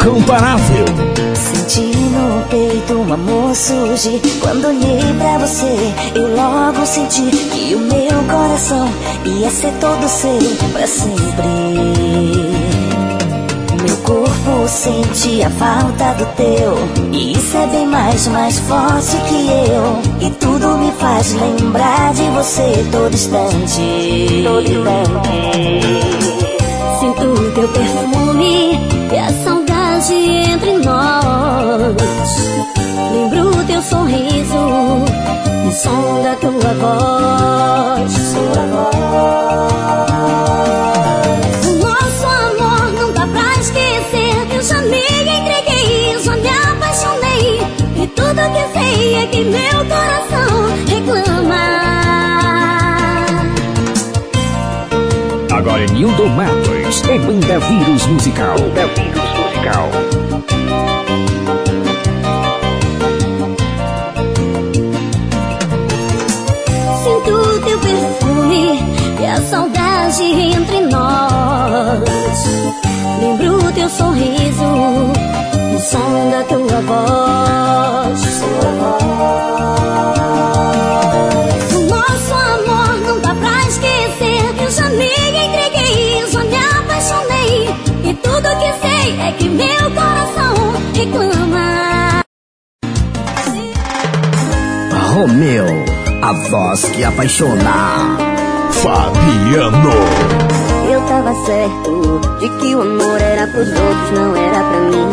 incomparável. Senti no peito um amor surgir. Quando olhei pra você, eu logo senti que o meu coração ia ser todo seu pra sempre. Meu corpo sentia a falta do teu, e isso é bem mais, mais forte que eu. E tudo me faz lembrar de você todo instante, todo instante. Sinto teu perfume e a saudade entre nós. Lembro teu sorriso, o som da tua voz, sua voz. O nosso amor não dá pra esquecer. Eu já me entreguei, já me apaixonei, e tudo que sei é que meu coração reclama. Agora é Nildo Matos, é Banda Vírus Musical. Banda Vírus Musical. Sinto teu perfume e a saudade entre nós. Lembro teu sorriso, o som da tua voz, sua voz. O nosso amor não dá pra esquecer. Eu já me entreguei, já me apaixonei, e tudo que sei é que meu coração reclama. Romeu, a voz que apaixona. Fabiano. Eu tava certo de que o amor era pros outros, não era pra mim.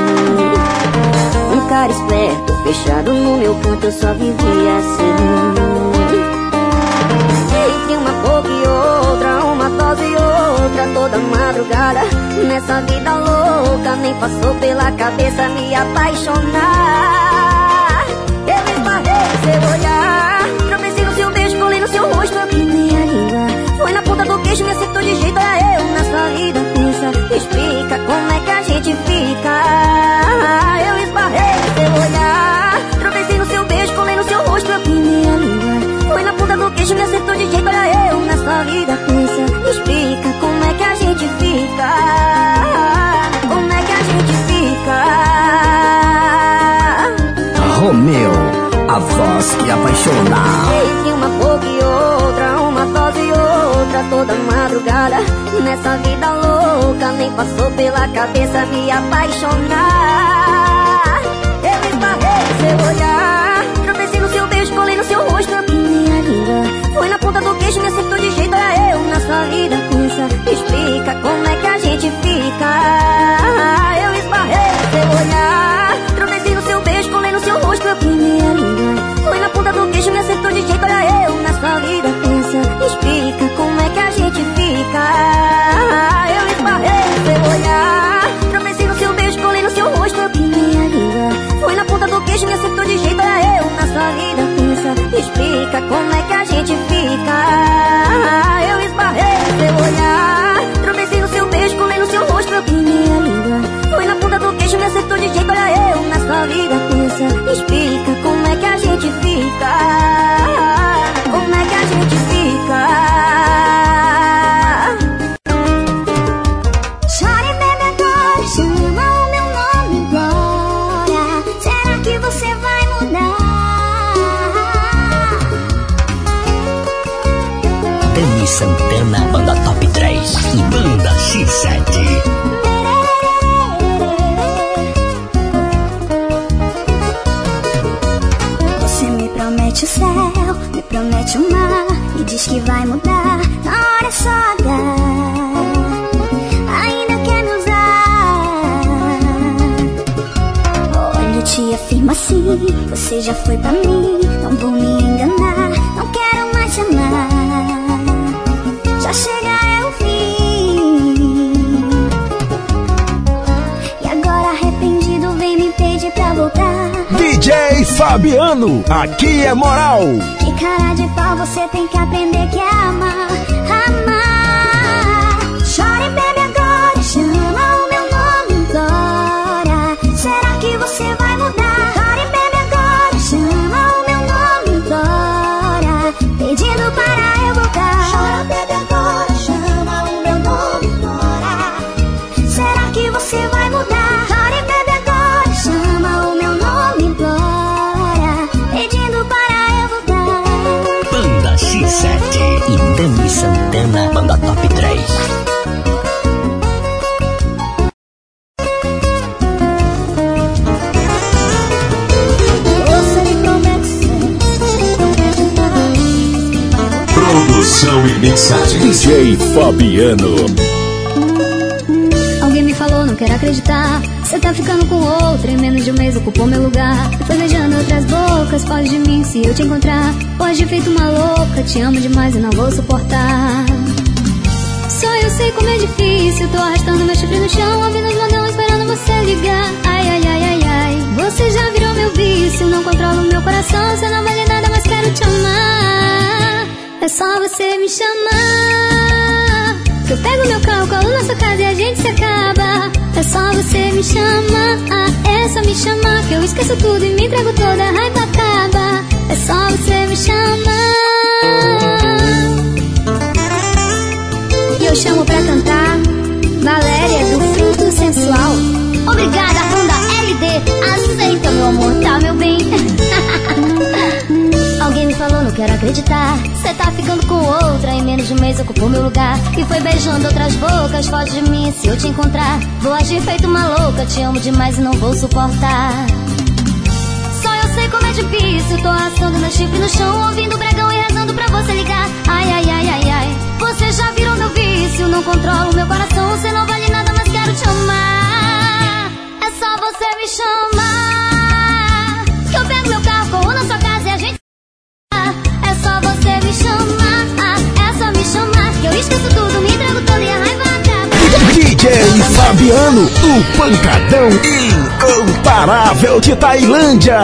Um cara esperto, fechado no meu canto, eu só vivia assim. Entre uma boca e outra, uma dose e outra, toda madrugada, nessa vida louca, nem passou pela cabeça me apaixonar. Eu esbarrei no seu olhar, tropecei no seu beijo, colei no seu rosto, abri minha língua. Foi na ponta do queixo, me acertou de jeito, era eu na sua vida. Pensa, explica como é que a gente fica. Eu esbarrei no seu olhar, tropecei no seu beijo, colei no seu rosto, abri minha língua. Foi na ponta do queixo, me acertou de jeito, era eu na sua vida. Pensa, explica como é que a gente fica. Como é que a gente fica. Romeu, a voz que apaixona. Entre uma boca e outra, uma dose e outra, toda madrugada, nessa vida louca, nem passou pela cabeça me apaixonar. Eu esbarrei no seu olhar, tropecei no seu beijo, colei no seu rosto, abri minha língua. Foi na ponta do queixo, me acertou de jeito, era eu na sua vida. Pensa, explica como é que a gente fica. Eu esbarrei no seu olhar, tropecei no seu beijo, colei no seu rosto, abri minha língua. Foi na ponta do queixo, me acertou de jeito, era eu na sua vida. Pensa, explica como é que a gente fica. Eu esbarrei no seu olhar, tropecei no seu beijo, colei no seu rosto, abri minha língua. Foi na ponta do queixo, me acertou de jeito, era eu na sua vida. Pensa, explica como é que a gente fica. Eu esbarrei no seu olhar, tropecei no seu beijo, colei no seu rosto, abri minha língua. Foi na ponta do queixo, me acertou de jeito, era eu na sua vida. Pensa, explica como é que a gente fica. Como é que a gente fica. Chore, bebe agora, chama o meu nome agora. Será que você vai mudar? Dani Santana, Banda Top três, Banda X sete. Você me promete o céu, me promete o mar, e diz que vai mudar na hora certa. Ainda quer me usar. Olha, eu te afirmo assim, você já foi pra mim. Não vou me enganar, não quero mais te amar. Já chega é o fim. E agora arrependido vem me pedir pra voltar. D J Fabiano, aqui é moral. Que cara de pau, você tem que aprender que é amar. Amar. Chora e bebe agora, chama o meu nome agora. Será que você vai mudar? Chora e bebe agora, chama o meu nome agora. Pedindo para eu voltar. Chora, bebe agora, chama o meu nome agora. Será que você vai mudar? Chora Produção e mixagem D J Fabiano. Alguém me falou, não quero acreditar. Você tá ficando com outra, em menos de um mês ocupou meu lugar. Foi beijando outras bocas, foge de mim se eu te encontrar. Pode feito uma louca, te amo demais e não vou suportar. Só eu sei como é difícil, tô arrastando meu chifre no chão, ouvindo os modão esperando você ligar. Ai, ai, ai, ai, ai, você já virou meu vício, não controlo meu coração, você não vale nada, mas quero te amar. É só você me chamar, que eu pego meu carro, colo na sua casa e a gente se acaba. É só você me chamar, é só me chamar, que eu esqueço tudo e me entrego toda, a raiva acaba. É só você me chamar. E eu chamo pra cantar Valéria do Fruto Sensual. Obrigada, banda L D. Aceita, meu amor, tá, meu bem? Alguém me falou, não quero acreditar. Cê tá ficando com outra, em menos de um mês ocupou meu lugar. E foi beijando outras bocas, foge de mim se eu te encontrar. Vou agir feito uma louca, te amo demais e não vou suportar. Só eu sei como é difícil, tô arrastando meu chifre no chão, ouvindo o bragão e rezando pra você ligar. Ai, ai, ai, ai, ai, você já virou meu vício, não controlo meu coração, você não vale nada, mas quero te amar. É só você me chamar, que eu pego meu carro, corro na sua casa e a gente... É só você me chamar, é só me chamar, que eu esqueço tudo, me entrego todo e a raiva acaba. D J Fabiano, o pancadão incomparável de Tailândia.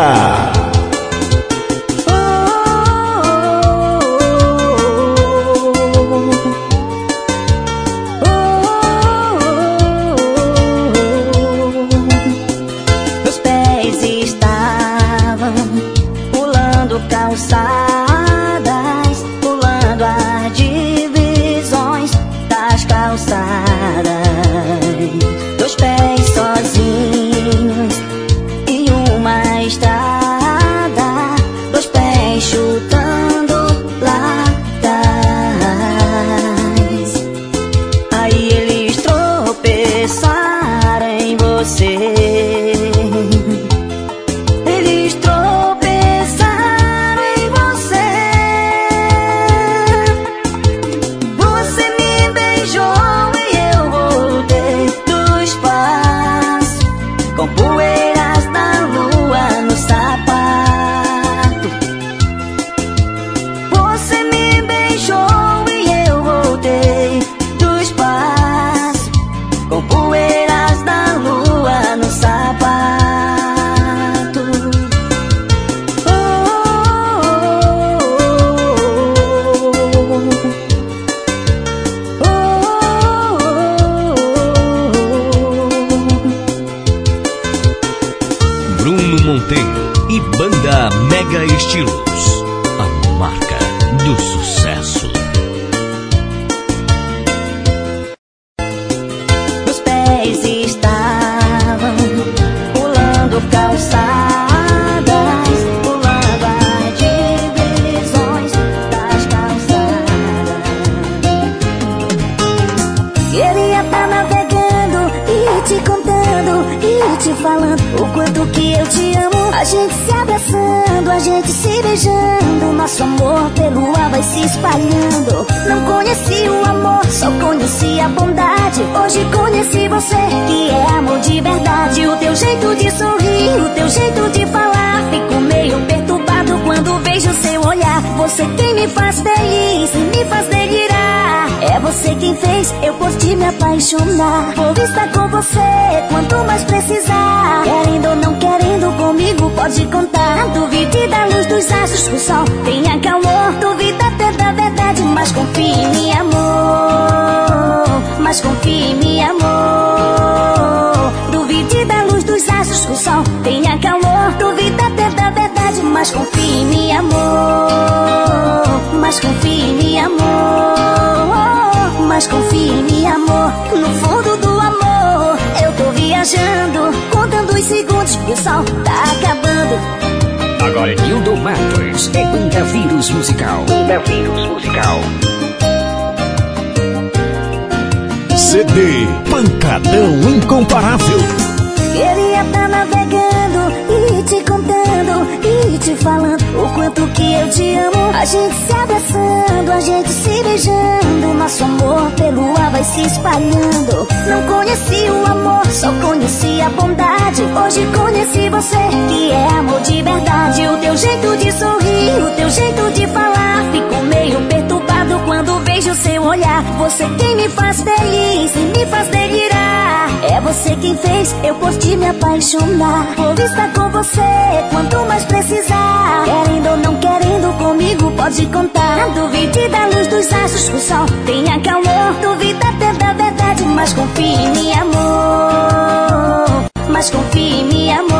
Calçadas, pulando as divisões das calçadas. Dois pés sozinhos em uma estrada, dois pés chutando lá atrás. Aí eles tropeçaram em você. E banda Mega Estilos, a marca do sucesso. Os pés estavam pulando calçadas, pulando as divisões das calçadas. Queria estar navegando e te contando e te falando o quanto que eu te amo. A gente se abraçando, a gente se beijando, nosso amor pelo ar vai se espalhando. Não conheci o amor, só conheci a bondade. Hoje conheci você, que é amor de verdade. O teu jeito de sorrir, o teu jeito de falar, fico meio perturbado quando vejo seu olhar. Você quem me faz feliz e me faz delirar. É você quem fez eu por ti me apaixonar. Vou estar com você quanto mais precisar. Querendo ou não querendo comigo pode contar. Duvide da luz dos astros, o sol tenha calor. Duvida até da verdade, mas confie em mim, amor. Mas confie em mim, amor. Duvide da luz dos astros, o sol tenha calor. Duvida até da verdade, mas confie em mim, amor. Mas confie em mim, amor. Mas confie em mim, amor. No fundo do amor eu tô viajando, contando os segundos que o sol tá acabando. Agora é Nildo Matos, é Banda Vírus Musical. Banda Vírus Musical. C D Pancadão Incomparável. Queria estar navegando e te contando e te falando o quanto que eu te amo. A gente se abraçando, a teu jeito se beijando, nosso amor pelo ar vai se espalhando. Não conheci o amor, só conheci a bondade. Hoje conheci você, que é amor de verdade. O teu jeito de sorrir, o teu jeito de falar, fico meio perturbado quando vejo seu olhar. Você quem me faz feliz e me faz delirar. É você quem fez eu por ti me apaixonar. Vou estar com você quanto mais precisar. Querendo ou não querendo, comigo pode contar. Duvide da luz dos astros, o sol tenha calor. Duvida até da verdade, mas confie em mim, amor. Mas confie em mim, amor.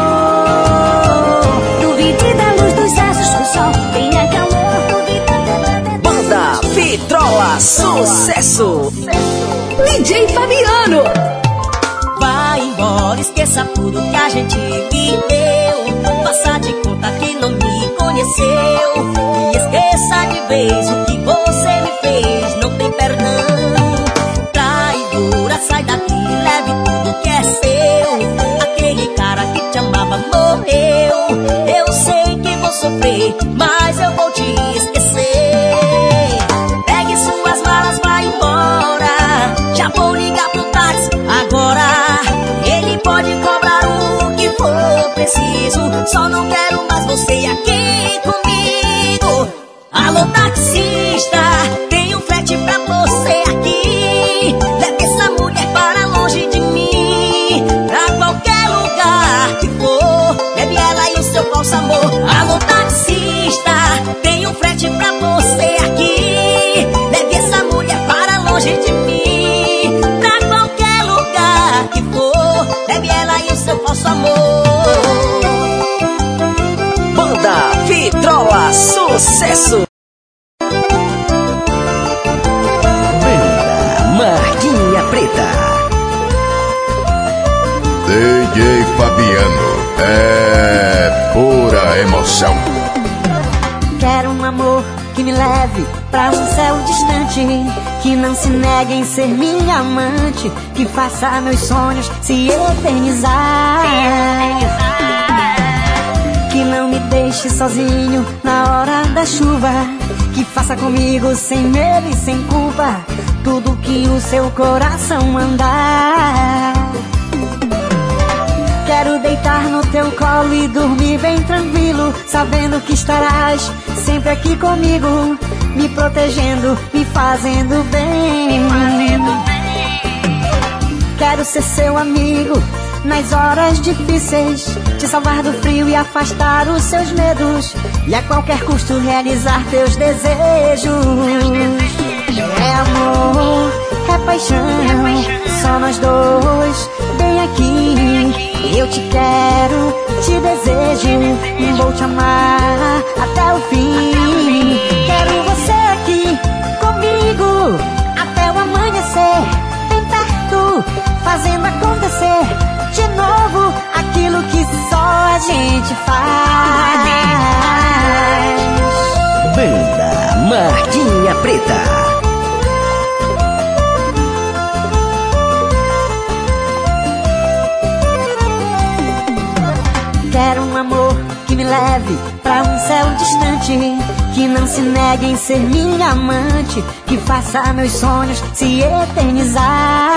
Duvide da luz dos astros, o sol tenha calor. Duvida até da verdade. Banda Vitrola, sucesso. D J Fabiano. Vai embora, esqueça tudo que a gente viveu. Faça de conta que não me conheceu. E esqueça de vez o que você me fez. Não tem perdão. Traidora, sai daqui, leve tudo que é seu. Aquele cara que te amava morreu. Eu sei que vou sofrer, mas eu vou te esquecer. Pegue suas malas, vai embora. Já vou ligar pro táxi agora. Ele pode cobrar o que for preciso. Só não quero mais você aqui comigo. Alô taxista, tem um frete pra você aqui. Leve essa mulher para longe de mim. Pra qualquer lugar que for, leve ela e o seu falso amor. Alô taxista, tem um frete pra você aqui. Leve essa mulher para longe de mim. Pra qualquer lugar que for, leve ela e o seu falso amor. Banda Vitrola, sucesso. Banda Marquinha Preta. D J Fabiano é pura emoção. Quero um amor que me leve pra um céu distante, que não se negue em ser minha amante, que faça meus sonhos se eternizar, que não me deixe sozinho na hora da chuva, que faça comigo sem medo e sem culpa tudo que o seu coração mandar. Quero deitar no teu colo e dormir bem tranquilo, sabendo que estarás sempre aqui comigo, me protegendo, me fazendo bem. Me fazendo bem. Quero ser seu amigo nas horas difíceis, te salvar do frio e afastar os seus medos, e a qualquer custo realizar teus desejos. É amor, é paixão, só nós dois, bem aqui. Eu te quero, te desejo, vou te amar até o fim. Quero você aqui comigo até o amanhecer, bem perto, fazendo acontecer de novo aquilo que só a gente faz. Banda Marquinha Preta. Quero um amor que me leve pra um céu distante, que não se negue em ser minha amante, que faça meus sonhos se eternizar,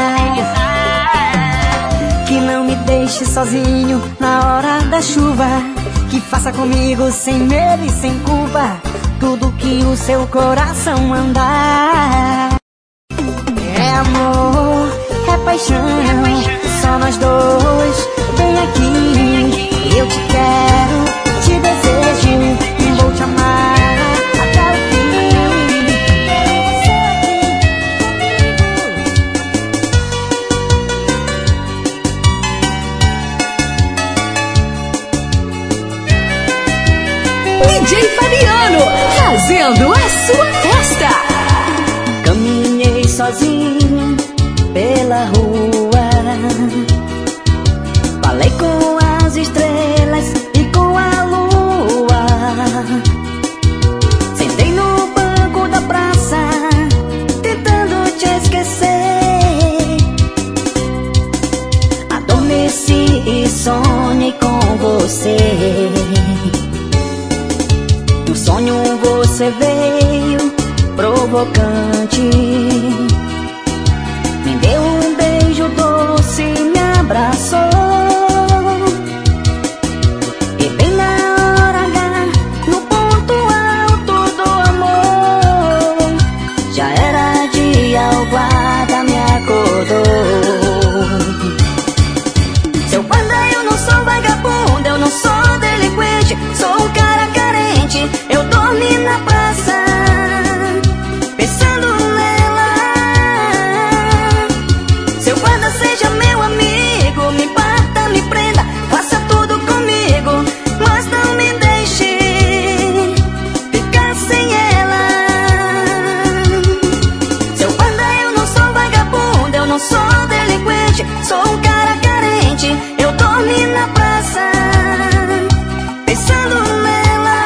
que não me deixe sozinho na hora da chuva, que faça comigo sem medo e sem culpa tudo que o seu coração mandar. É amor, é paixão, só nós dois, bem aqui. Eu te quero, te desejo, e vou te amar até o fim. D J Fabiano, fazendo a sua festa. Caminhei sozinho pela rua, falei com as estrelas e com a lua, sentei no banco da praça tentando te esquecer, adormeci e sonhei com você. No sonho você veio provocante. Me deu um beijo doce, me abraçou. E bem na hora H, no ponto alto do amor, já era dia, o guarda me acordou. Seu guarda, eu não sou vagabundo, eu não sou delinquente, sou um cara carente. Eu dormi na praça, pensando nela. Seu guarda, seja meu amigo, me bata, me prenda, faça tudo comigo, mas não me deixe ficar sem ela. Seu guarda, eu não sou vagabundo, eu não sou delinquente, sou um cara carente. Eu dormi na praça, pensando nela.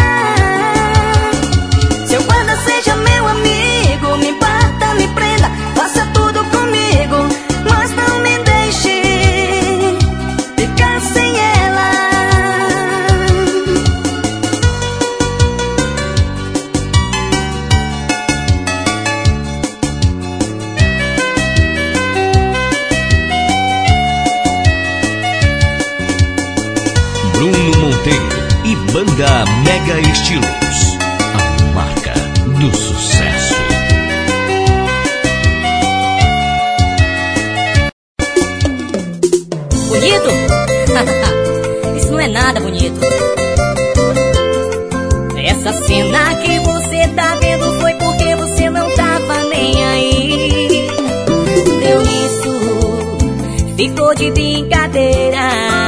Seu guarda, seja meu amigo, me bata, me prenda, faça tudo comigo, mas não me deixe ficar sem ela. Bruno Monteiro e Banda Mega Estilos, a marca do sucesso. Bonito? Isso não é nada bonito. Essa cena que você tá vendo foi porque você não tava nem aí. Deu isso, ficou de brincadeira,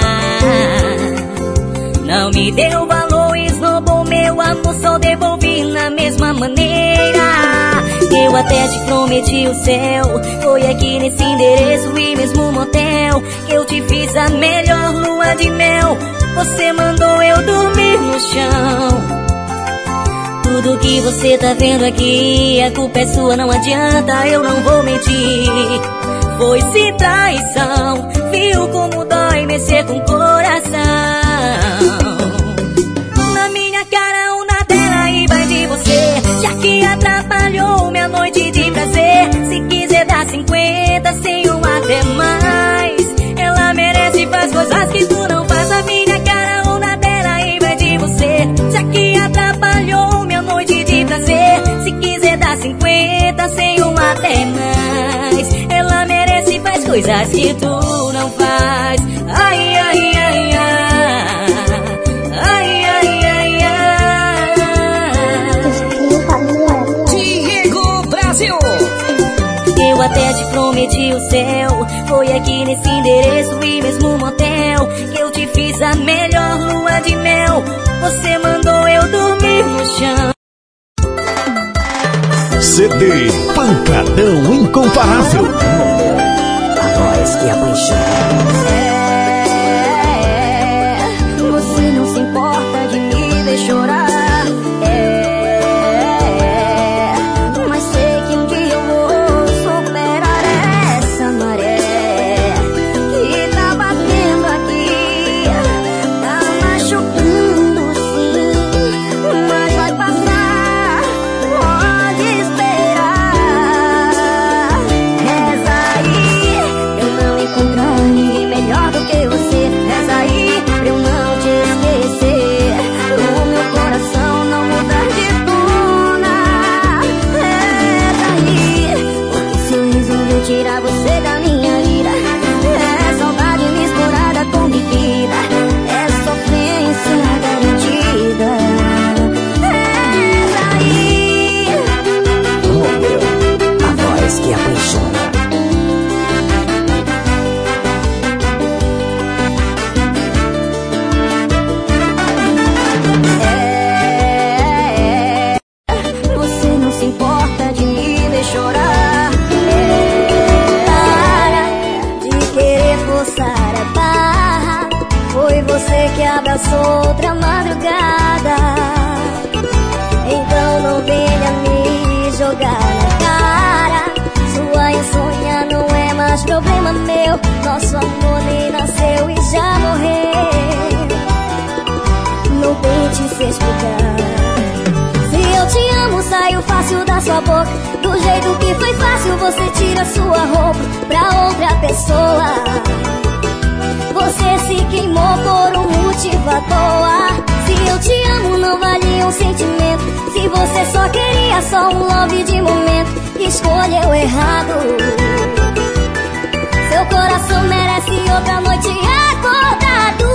não me deu valor, esnobou meu amor, só devolvi na mesma maneira. Eu até te prometi o céu, foi aqui nesse endereço e mesmo motel que eu te fiz a melhor lua de mel. Você mandou eu dormir no chão. Tudo que você tá vendo aqui, a culpa é sua, não adianta, eu não vou mentir. Foi-se traição, viu como dói mexer com o coração. Na minha cara ou na tela e vai de você, já que atrapalhou minha noite de prazer. Se quiser dar cinquenta sem um até mais, ela merece, faz coisas que tu não faz. Na minha cara ou na tela e vai de você, já que atrapalhou minha noite de prazer. Se quiser dar cinquenta sem um até mais, ela merece, faz coisas que tu não faz. Ai, ai, ai, ai, ai, ai, ai, ai. Diego Brasil. Eu até te prometi o céu, foi aqui nesse endereço e mesmo motel que eu te fiz a melhor lua de mel. Você mandou eu dormir no chão. C D Pancadão Incomparável. A voz que apaixona. É, você não se importa de me ver chorar. É, mas sei que um dia eu vou superar essa maré que tá batendo aqui, tá machucando sim, mas vai passar, pode esperar. Reza aí pra eu não encontrar ninguém melhor do que você. Reza aí pra eu não te esquecer, o meu coração não mudar de tona. Reza aí, porque se eu resolver tirar você da minha vida, é saudade misturada com bebida, é sofrência garantida. Reza aí. Romeu, a voz que apaixona. É, você não se importa de me ver chorar. É, para de querer forçar a barra, foi você que abraçou outra madrugada. Então não venha me jogar na cara, sua insônia não é mais problema meu. Nosso amor nem nasceu e já morreu. Não tente se explicar, se eu eu te amo saiu fácil da sua boca. Do jeito que foi fácil você tira sua roupa pra outra pessoa. Você se queimou por um motivo à toa. Se eu te amo não valia um sentimento. Se você só queria só um love de momento, escolheu errado. Seu coração merece outra noite acordado.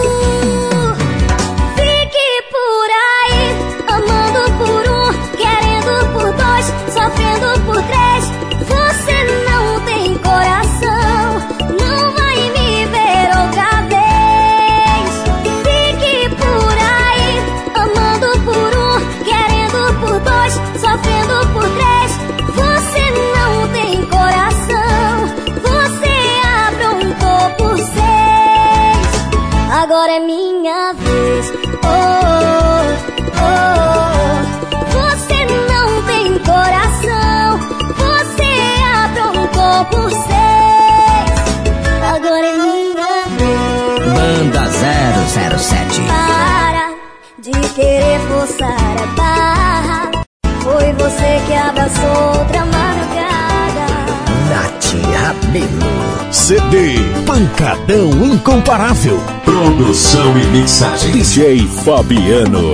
Fique por aí, amando por um, querendo por dois, sofrendo por três. Você não tem coração, não vai me ver outra vez. Fique por aí, amando por um, querendo por dois, sofrendo por três. Você não tem coração, você aprontou por seis. Agora é minha vez. Oh, oh, oh. Você não tem coração, você aprontou por seis. Agora é minha vez. Banda zero zero sete. Para de querer forçar a barra. Foi você que abraçou outra madrugada. Nath Rabelo. C D Pancadão Incomparável. Produção e mixagem D J Fabiano.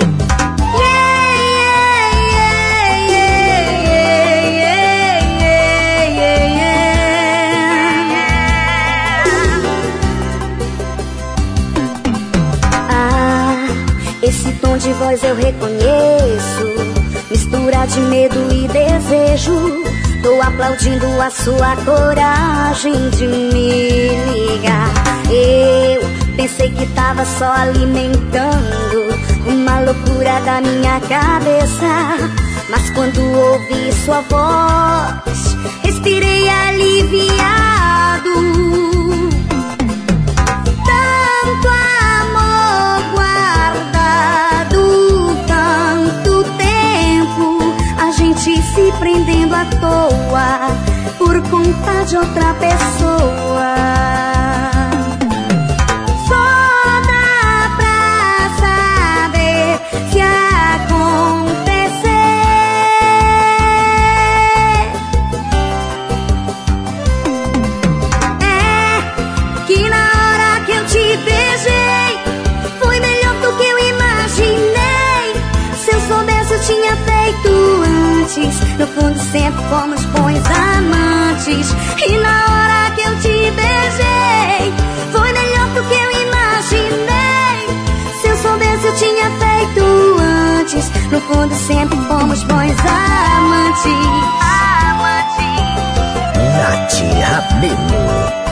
Ah, esse tom de voz eu reconheço. Mistura de medo e desejo. Tô aplaudindo a sua coragem de me ligar. Eu pensei que tava só alimentando uma loucura da minha cabeça, mas quando ouvi sua voz, respirei aliviado. Tanto amor guardado, tanto tempo, a gente se prendendo à toa por conta de outra pessoa. Só dá pra saber se acontecer. É que na hora que eu te beijei foi melhor do que eu imaginei. Se eu soubesse eu tinha feito antes. No fundo sempre fomos bons amantes. E na hora que eu te beijei foi melhor do que eu imaginei. Se eu soubesse eu tinha feito antes. No fundo sempre fomos bons amantes. Amantes. Nath Rabelo.